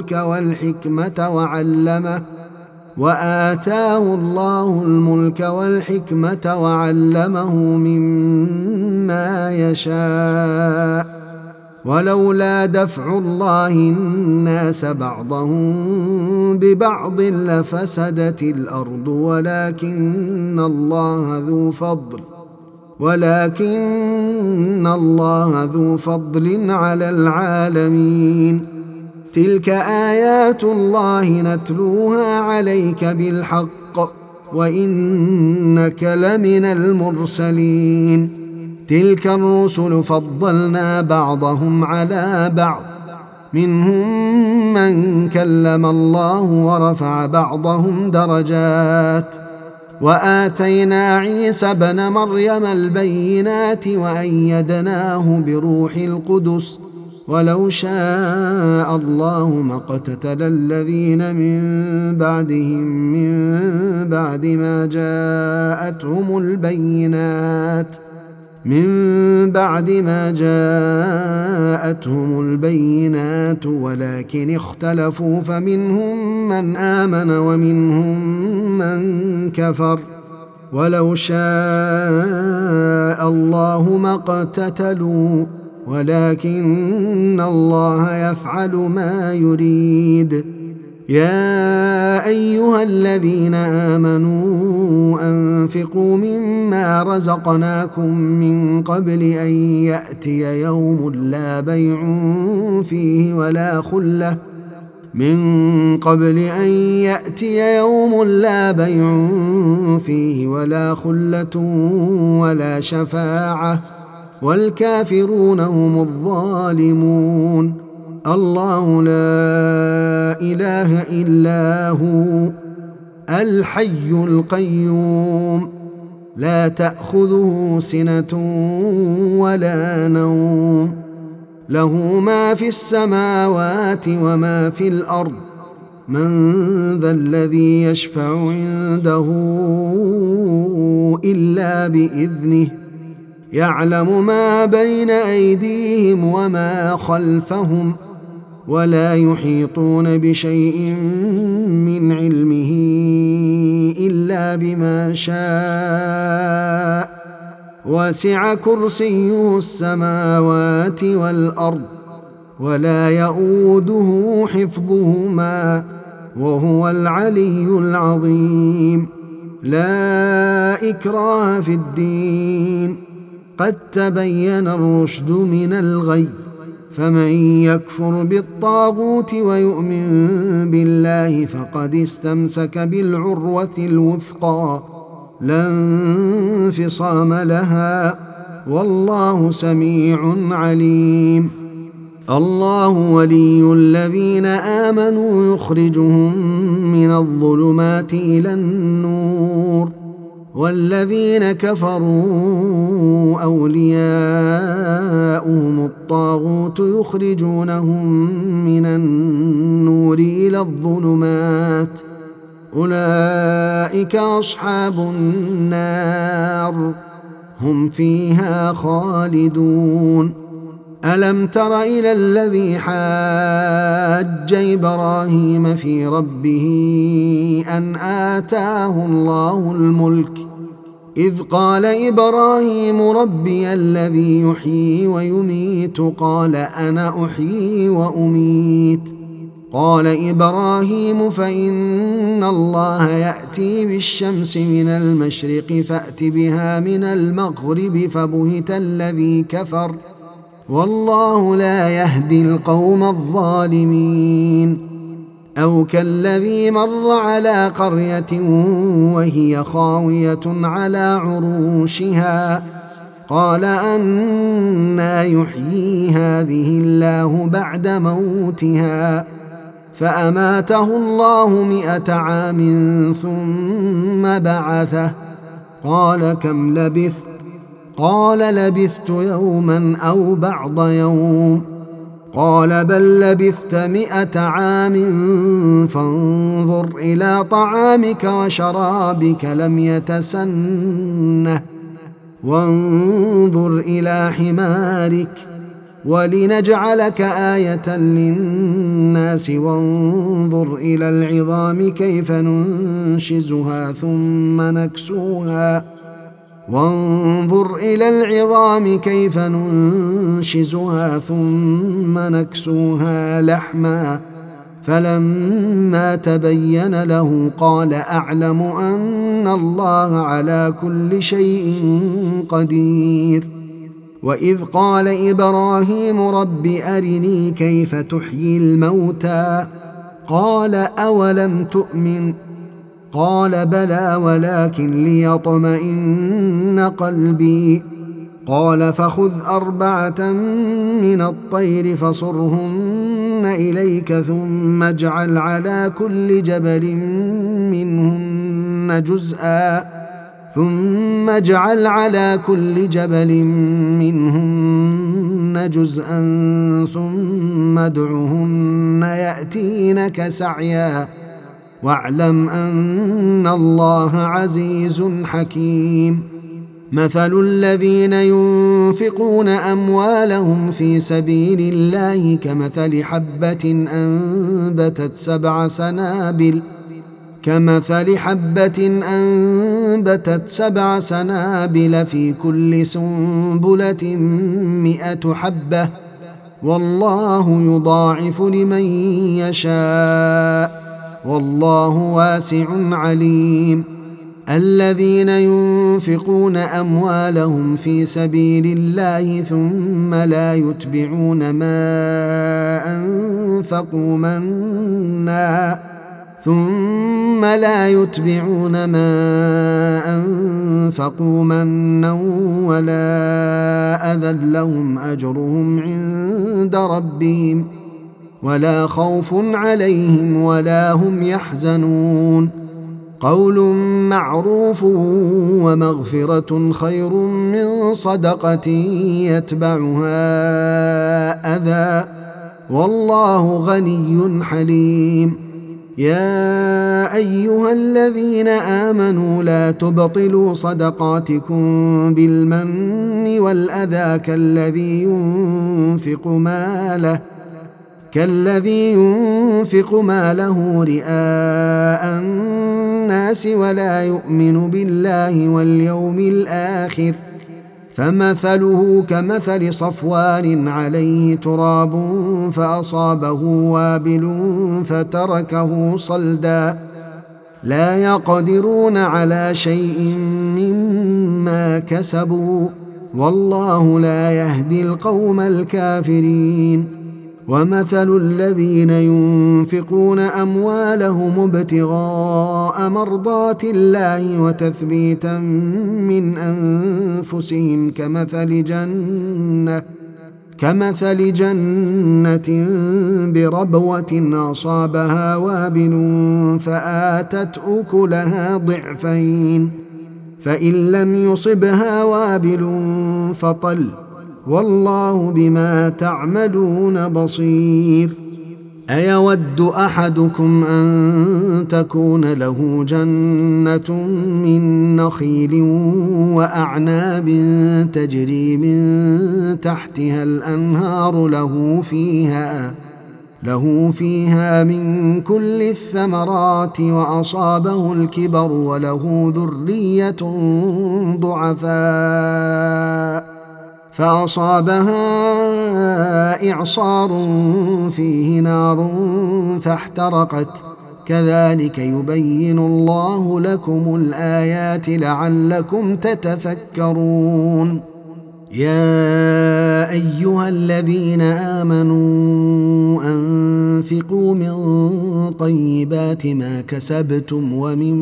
A: الملك والحكمة وعلمه مما يشاء. ولولا دفع الله الناس بعضهم ببعض لفسدت الأرض ولكن الله ذو فضل على العالمين. تلك آيات الله نتلوها عليك بالحق وإنك لمن المرسلين. تلك الرسل فضلنا بعضهم على بعض، منهم من كلم الله ورفع بعضهم درجات، وآتينا عيسى ابن مريم البينات وأيدناه بروح القدس. ولو شاء الله ما اقتتل الذين من بعد ما جاءتهم البينات ولكن اختلفوا، فمنهم من آمن ومنهم من كفر. ولو شاء الله ما اقتتلوا ولكن الله يفعل ما يريد. يا أيها الذين آمنوا أنفقوا مما رزقناكم من قبل أن يأتي يوم لا بيع فيه ولا خلة ولا شفاعة، والكافرون هم الظالمون. الله لا إله إلا هو الحي القيوم، لا تأخذه سنة ولا نوم، له ما في السماوات وما في الأرض. من ذا الذي يشفع عنده إلا بإذنه، يعلم ما بين أيديهم وما خلفهم، ولا يحيطون بشيء من علمه إلا بما شاء. وسع كرسيه السماوات والأرض ولا يؤوده حفظهما وهو العلي العظيم. لا إكراه في الدين، قد تبين الرشد من الغي، فمن يكفر بالطاغوت ويؤمن بالله فقد استمسك بالعروة الوثقى لا انفصام لها، والله سميع عليم. الله ولي الذين آمنوا يخرجهم من الظلمات إلى النور، والذين كفروا أولياؤهم الطاغوت يخرجونهم من النور إلى الظلمات، أولئك أصحاب النار هم فيها خالدون. ألم تر إلى الذي حاج إبراهيم في ربه أن آتاه الله الملك إذ قال إبراهيم ربي الذي يحيي ويميت قال أنا أحيي وأميت قال إبراهيم فإن الله يأتي بالشمس من المشرق فأت بها من المغرب فبهت الذي كفر والله لا يهدي القوم الظالمين أو كالذي مر على قرية وهي خاوية على عروشها قال أنى يحيي هذه الله بعد موتها فأماته الله 100 عام ثم بعثه قال كم لبثت قال لبثت يوما أو بعض يوم قال بل لبثت 100 عام فانظر إلى طعامك وشرابك لم يتسنه وانظر إلى حمارك ولنجعلك آية للناس وانظر إلى العظام كيف ننشزها ثم نكسوها لحما فلما تبين له قال أعلم أن الله على كل شيء قدير وإذ قال إبراهيم رب أرني كيف تحيي الموتى قال أولم تؤمن قال بلى ولكن ليطمئن قلبي قال فخذ 4 من الطير فصرهن إليك ثم اجعل على كل جبل منهن جزءا ثم ادعهن يأتينك سعيا واعلم أن الله عزيز حكيم مثل الذين ينفقون أموالهم في سبيل الله كمثل حبة أنبتت 7 سنابل في كل سنبلة 100 حبة والله يضاعف لمن يشاء والله واسع عليم الذين ينفقون أموالهم في سبيل الله ثم لا يتبعون ما أنفقوا منا ولا أذى لهم أجرهم عند ربهم ولا خوف عليهم ولا هم يحزنون قول معروف ومغفرة خير من صدقة يتبعها أذى والله غني حليم يا أيها الذين آمنوا لا تبطلوا صدقاتكم بالمن والأذى كالذي ينفق ماله رئاء الناس ولا يؤمن بالله واليوم الآخر فمثله كمثل صفوان عليه تراب فأصابه وابل فتركه صلدا لا يقدرون على شيء مما كسبوا والله لا يهدي القوم الكافرين ومثل الذين ينفقون أموالهم ابتغاء مرضات الله وتثبيتا من أنفسهم كمثل جنة بربوة أصابها وابل فآتت أكلها ضعفين فإن لم يصبها وابل فطل والله بما تعملون بصير أيود أحدكم أن تكون له جنة من نخيل وأعناب تجري من تحتها الأنهار له فيها من كل الثمرات وأصابه الكبر وله ذرية ضعفاء فأصابها إعصار فيه نار فاحترقت كذلك يبين الله لكم الآيات لعلكم تتفكرون يا أيها الذين آمنوا أنفقوا من طيبات ما كسبتم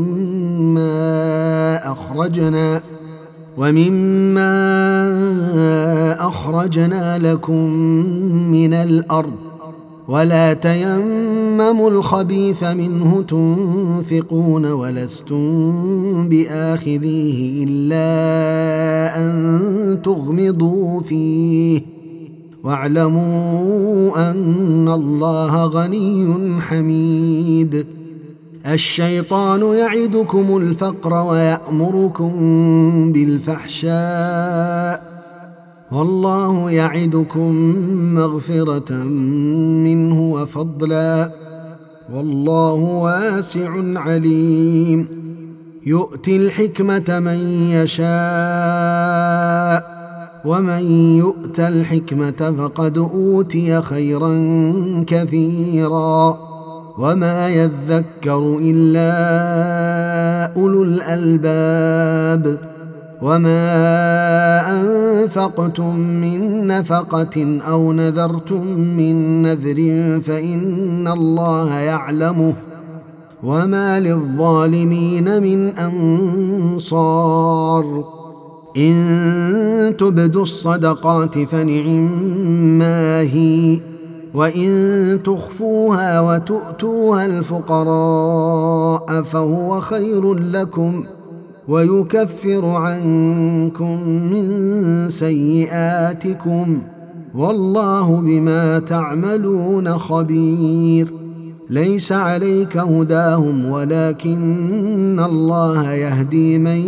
A: ومما أخرجنا لكم من الأرض ولا تيمموا الخبيث منه تنفقون ولستم بآخذيه إلا أن تغمضوا فيه واعلموا أن الله غني حميد الشيطان يعدكم الفقر ويأمركم بالفحشاء والله يعدكم مغفرة منه وفضلا والله واسع عليم يؤتي الحكمة من يشاء ومن يؤت الحكمة فقد أوتي خيرا كثيرا وما يذكر إلا أولو الألباب وما أنفقتم من نفقة أو نذرتم من نذر فإن الله يعلمه وما للظالمين من أنصار إن تبدوا الصدقات فنعما هي وإن تخفوها وتؤتوها الفقراء فهو خير لكم ويكفر عنكم من سيئاتكم والله بما تعملون خبير ليس عليك هداهم ولكن الله يهدي من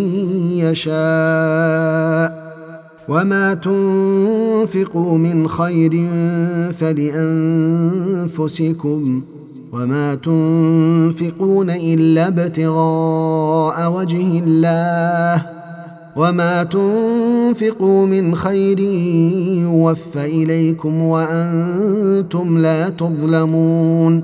A: يشاء وما تنفقوا من خير فلأنفسكم وما تنفقون إلا ابتغاء وجه الله وما تنفقوا من خير يوفى إليكم وأنتم لا تظلمون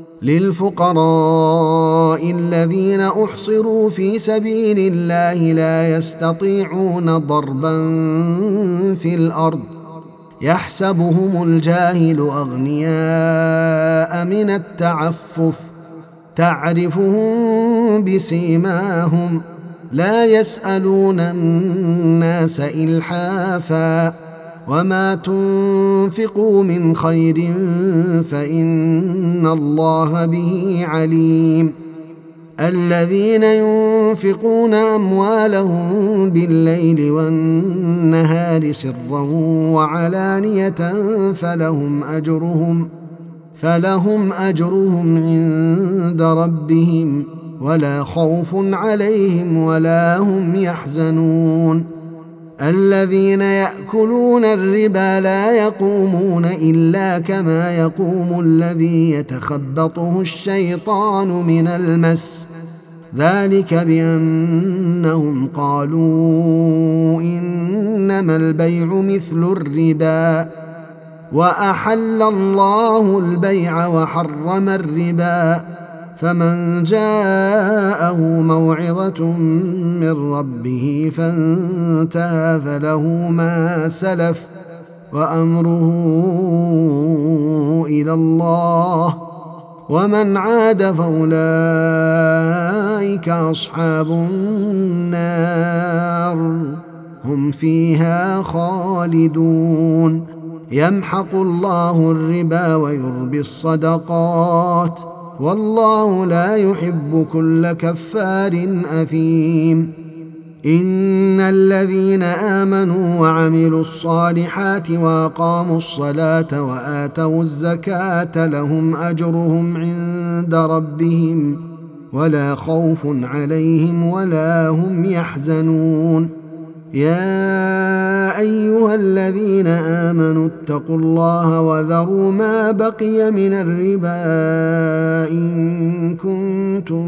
A: للفقراء الذين أحصروا في سبيل الله لا يستطيعون ضربا في الأرض يحسبهم الجاهل أغنياء من التعفف تعرفهم بسيماهم لا يسألون الناس إلحافا وما تنفقوا من خير فإن الله به عليم الذين ينفقون أموالهم بالليل والنهار سرا وعلانية فلهم أجرهم عند ربهم ولا خوف عليهم ولا هم يحزنون الذين يأكلون الربا لا يقومون إلا كما يقوم الذي يتخبطه الشيطان من المس ذلك بأنهم قالوا إنما البيع مثل الربا وأحل الله البيع وحرم الربا فمن جاءه موعظة من ربه فانتهى فله ما سلف وأمره إلى الله ومن عاد فأولئك أصحاب النار هم فيها خالدون يمحق الله الربا ويربي الصدقات والله لا يحب كل كفار أثيم إن الذين آمنوا وعملوا الصالحات وأقاموا الصلاة وآتوا الزكاة لهم أجرهم عند ربهم ولا خوف عليهم ولا هم يحزنون. يا أيها الذين آمنوا اتقوا الله وذروا ما بقي من الربا إن كنتم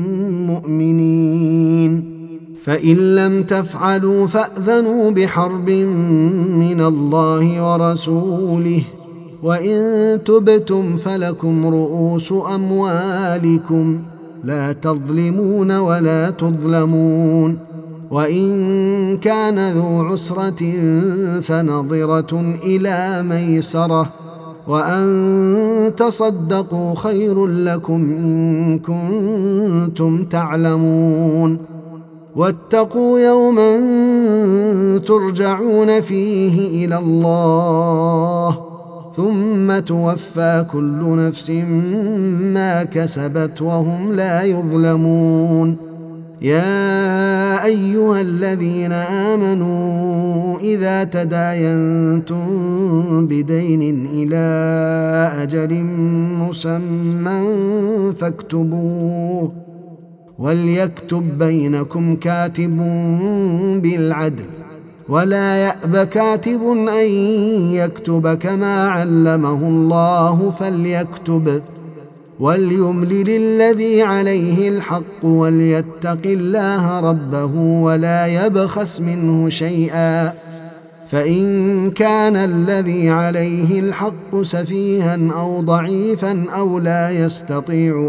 A: مؤمنين، فإن لم تفعلوا فأذنوا بحرب من الله ورسوله، وإن تبتم فلكم رؤوس أموالكم لا تظلمون ولا تظلمون. وإن كان ذو عسرة فنظرة إلى ميسرة، وأن تصدقوا خير لكم إن كنتم تعلمون. واتقوا يوما ترجعون فيه إلى الله ثم توفى كل نفس ما كسبت وهم لا يظلمون. يا أيها الذين آمنوا إذا تداينتم بدين إلى أجل مسمى فاكتبوه، وليكتب بينكم كاتب بالعدل، ولا يأب كاتب أن يكتب كما علمه الله فليكتب، وليملل الذي عليه الحق وليتق الله ربه ولا يبخس منه شيئا، فإن كان الذي عليه الحق سفيها أو ضعيفا أو لا يستطيع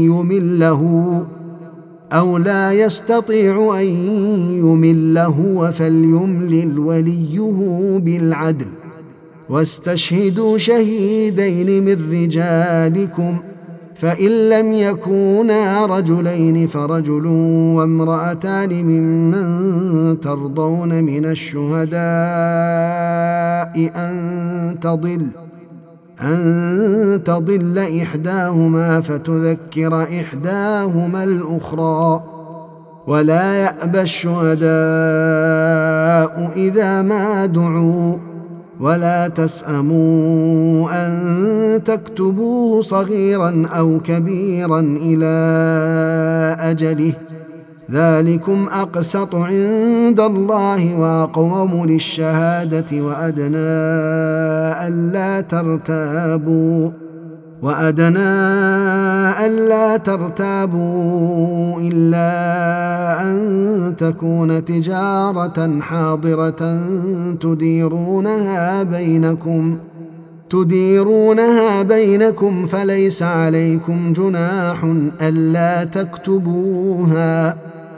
A: أن يمل هو فليملل وليه بالعدل، واستشهدوا شهيدين من رجالكم، فإن لم يكونا رجلين فرجل وامرأتان ممن ترضون من الشهداء أن تضل إحداهما فتذكر إحداهما الأخرى، ولا يأبى الشهداء إذا ما دعوا، ولا تسأموا أن تكتبوه صغيرا أو كبيرا إلى أجله، ذلكم أقسط عند الله وأقوم للشهادة وأدنى ألا ترتابوا إلا أن تكون تجارة حاضرة تديرونها بينكم فليس عليكم جناح ألا تكتبوها،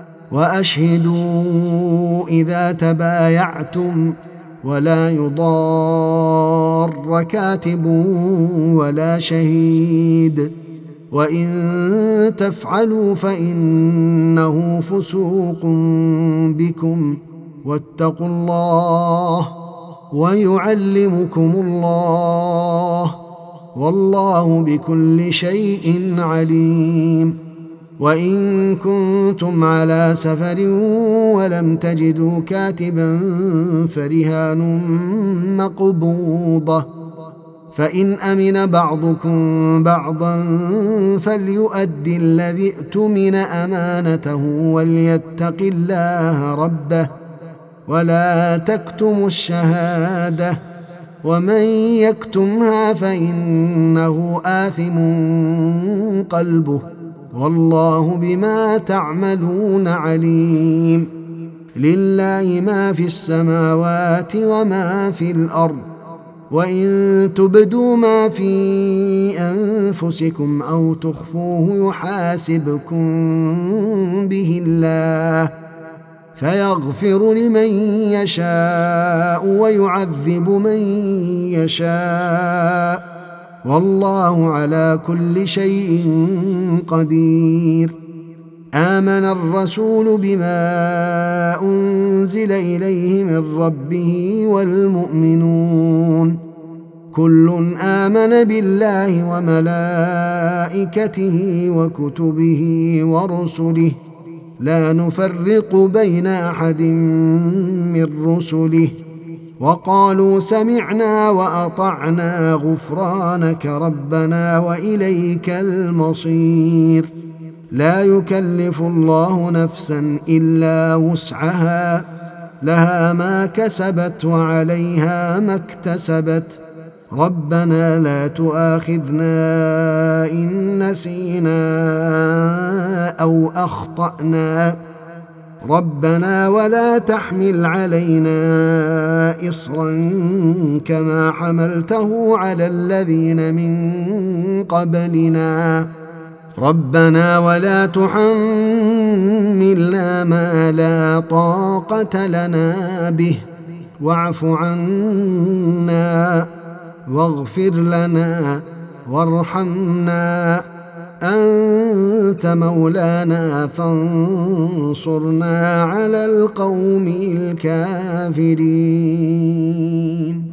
A: وأشهدوا إذا تبايعتم، ولا يضار كاتب ولا شهيد، وإن تفعلوا فإنه فسوق بكم، واتقوا الله ويعلمكم الله، والله بكل شيء عليم. وإن كنتم على سفر ولم تجدوا كاتبا فرهان مقبوضة، فإن أمن بعضكم بعضا فليؤدي الذي ائتمن أمانته وليتق الله ربه، ولا تكتموا الشهادة، ومن يكتمها فإنه آثم قلبه، والله بما تعملون عليم. لله ما في السماوات وما في الأرض، وإن تبدوا ما في أنفسكم أو تخفوه يحاسبكم به الله، فيغفر لمن يشاء ويعذب من يشاء، والله على كل شيء قدير. آمن الرسول بما أنزل إليه من ربه والمؤمنون كل آمن بالله وملائكته وكتبه ورسله لا نفرق بين أحد من رسله وقالوا سمعنا وأطعنا غفرانك ربنا وإليك المصير لا يكلف الله نفسا إلا وسعها لها ما كسبت وعليها ما اكتسبت ربنا لا تؤاخذنا إن نسينا أو أخطأنا ربنا ولا تحمل علينا إصرا كما حملته على الذين من قبلنا ربنا ولا تحملنا ما لا طاقة لنا به واعف عنا واغفر لنا وارحمنا أنت مولانا فانصرنا على القوم الكافرين.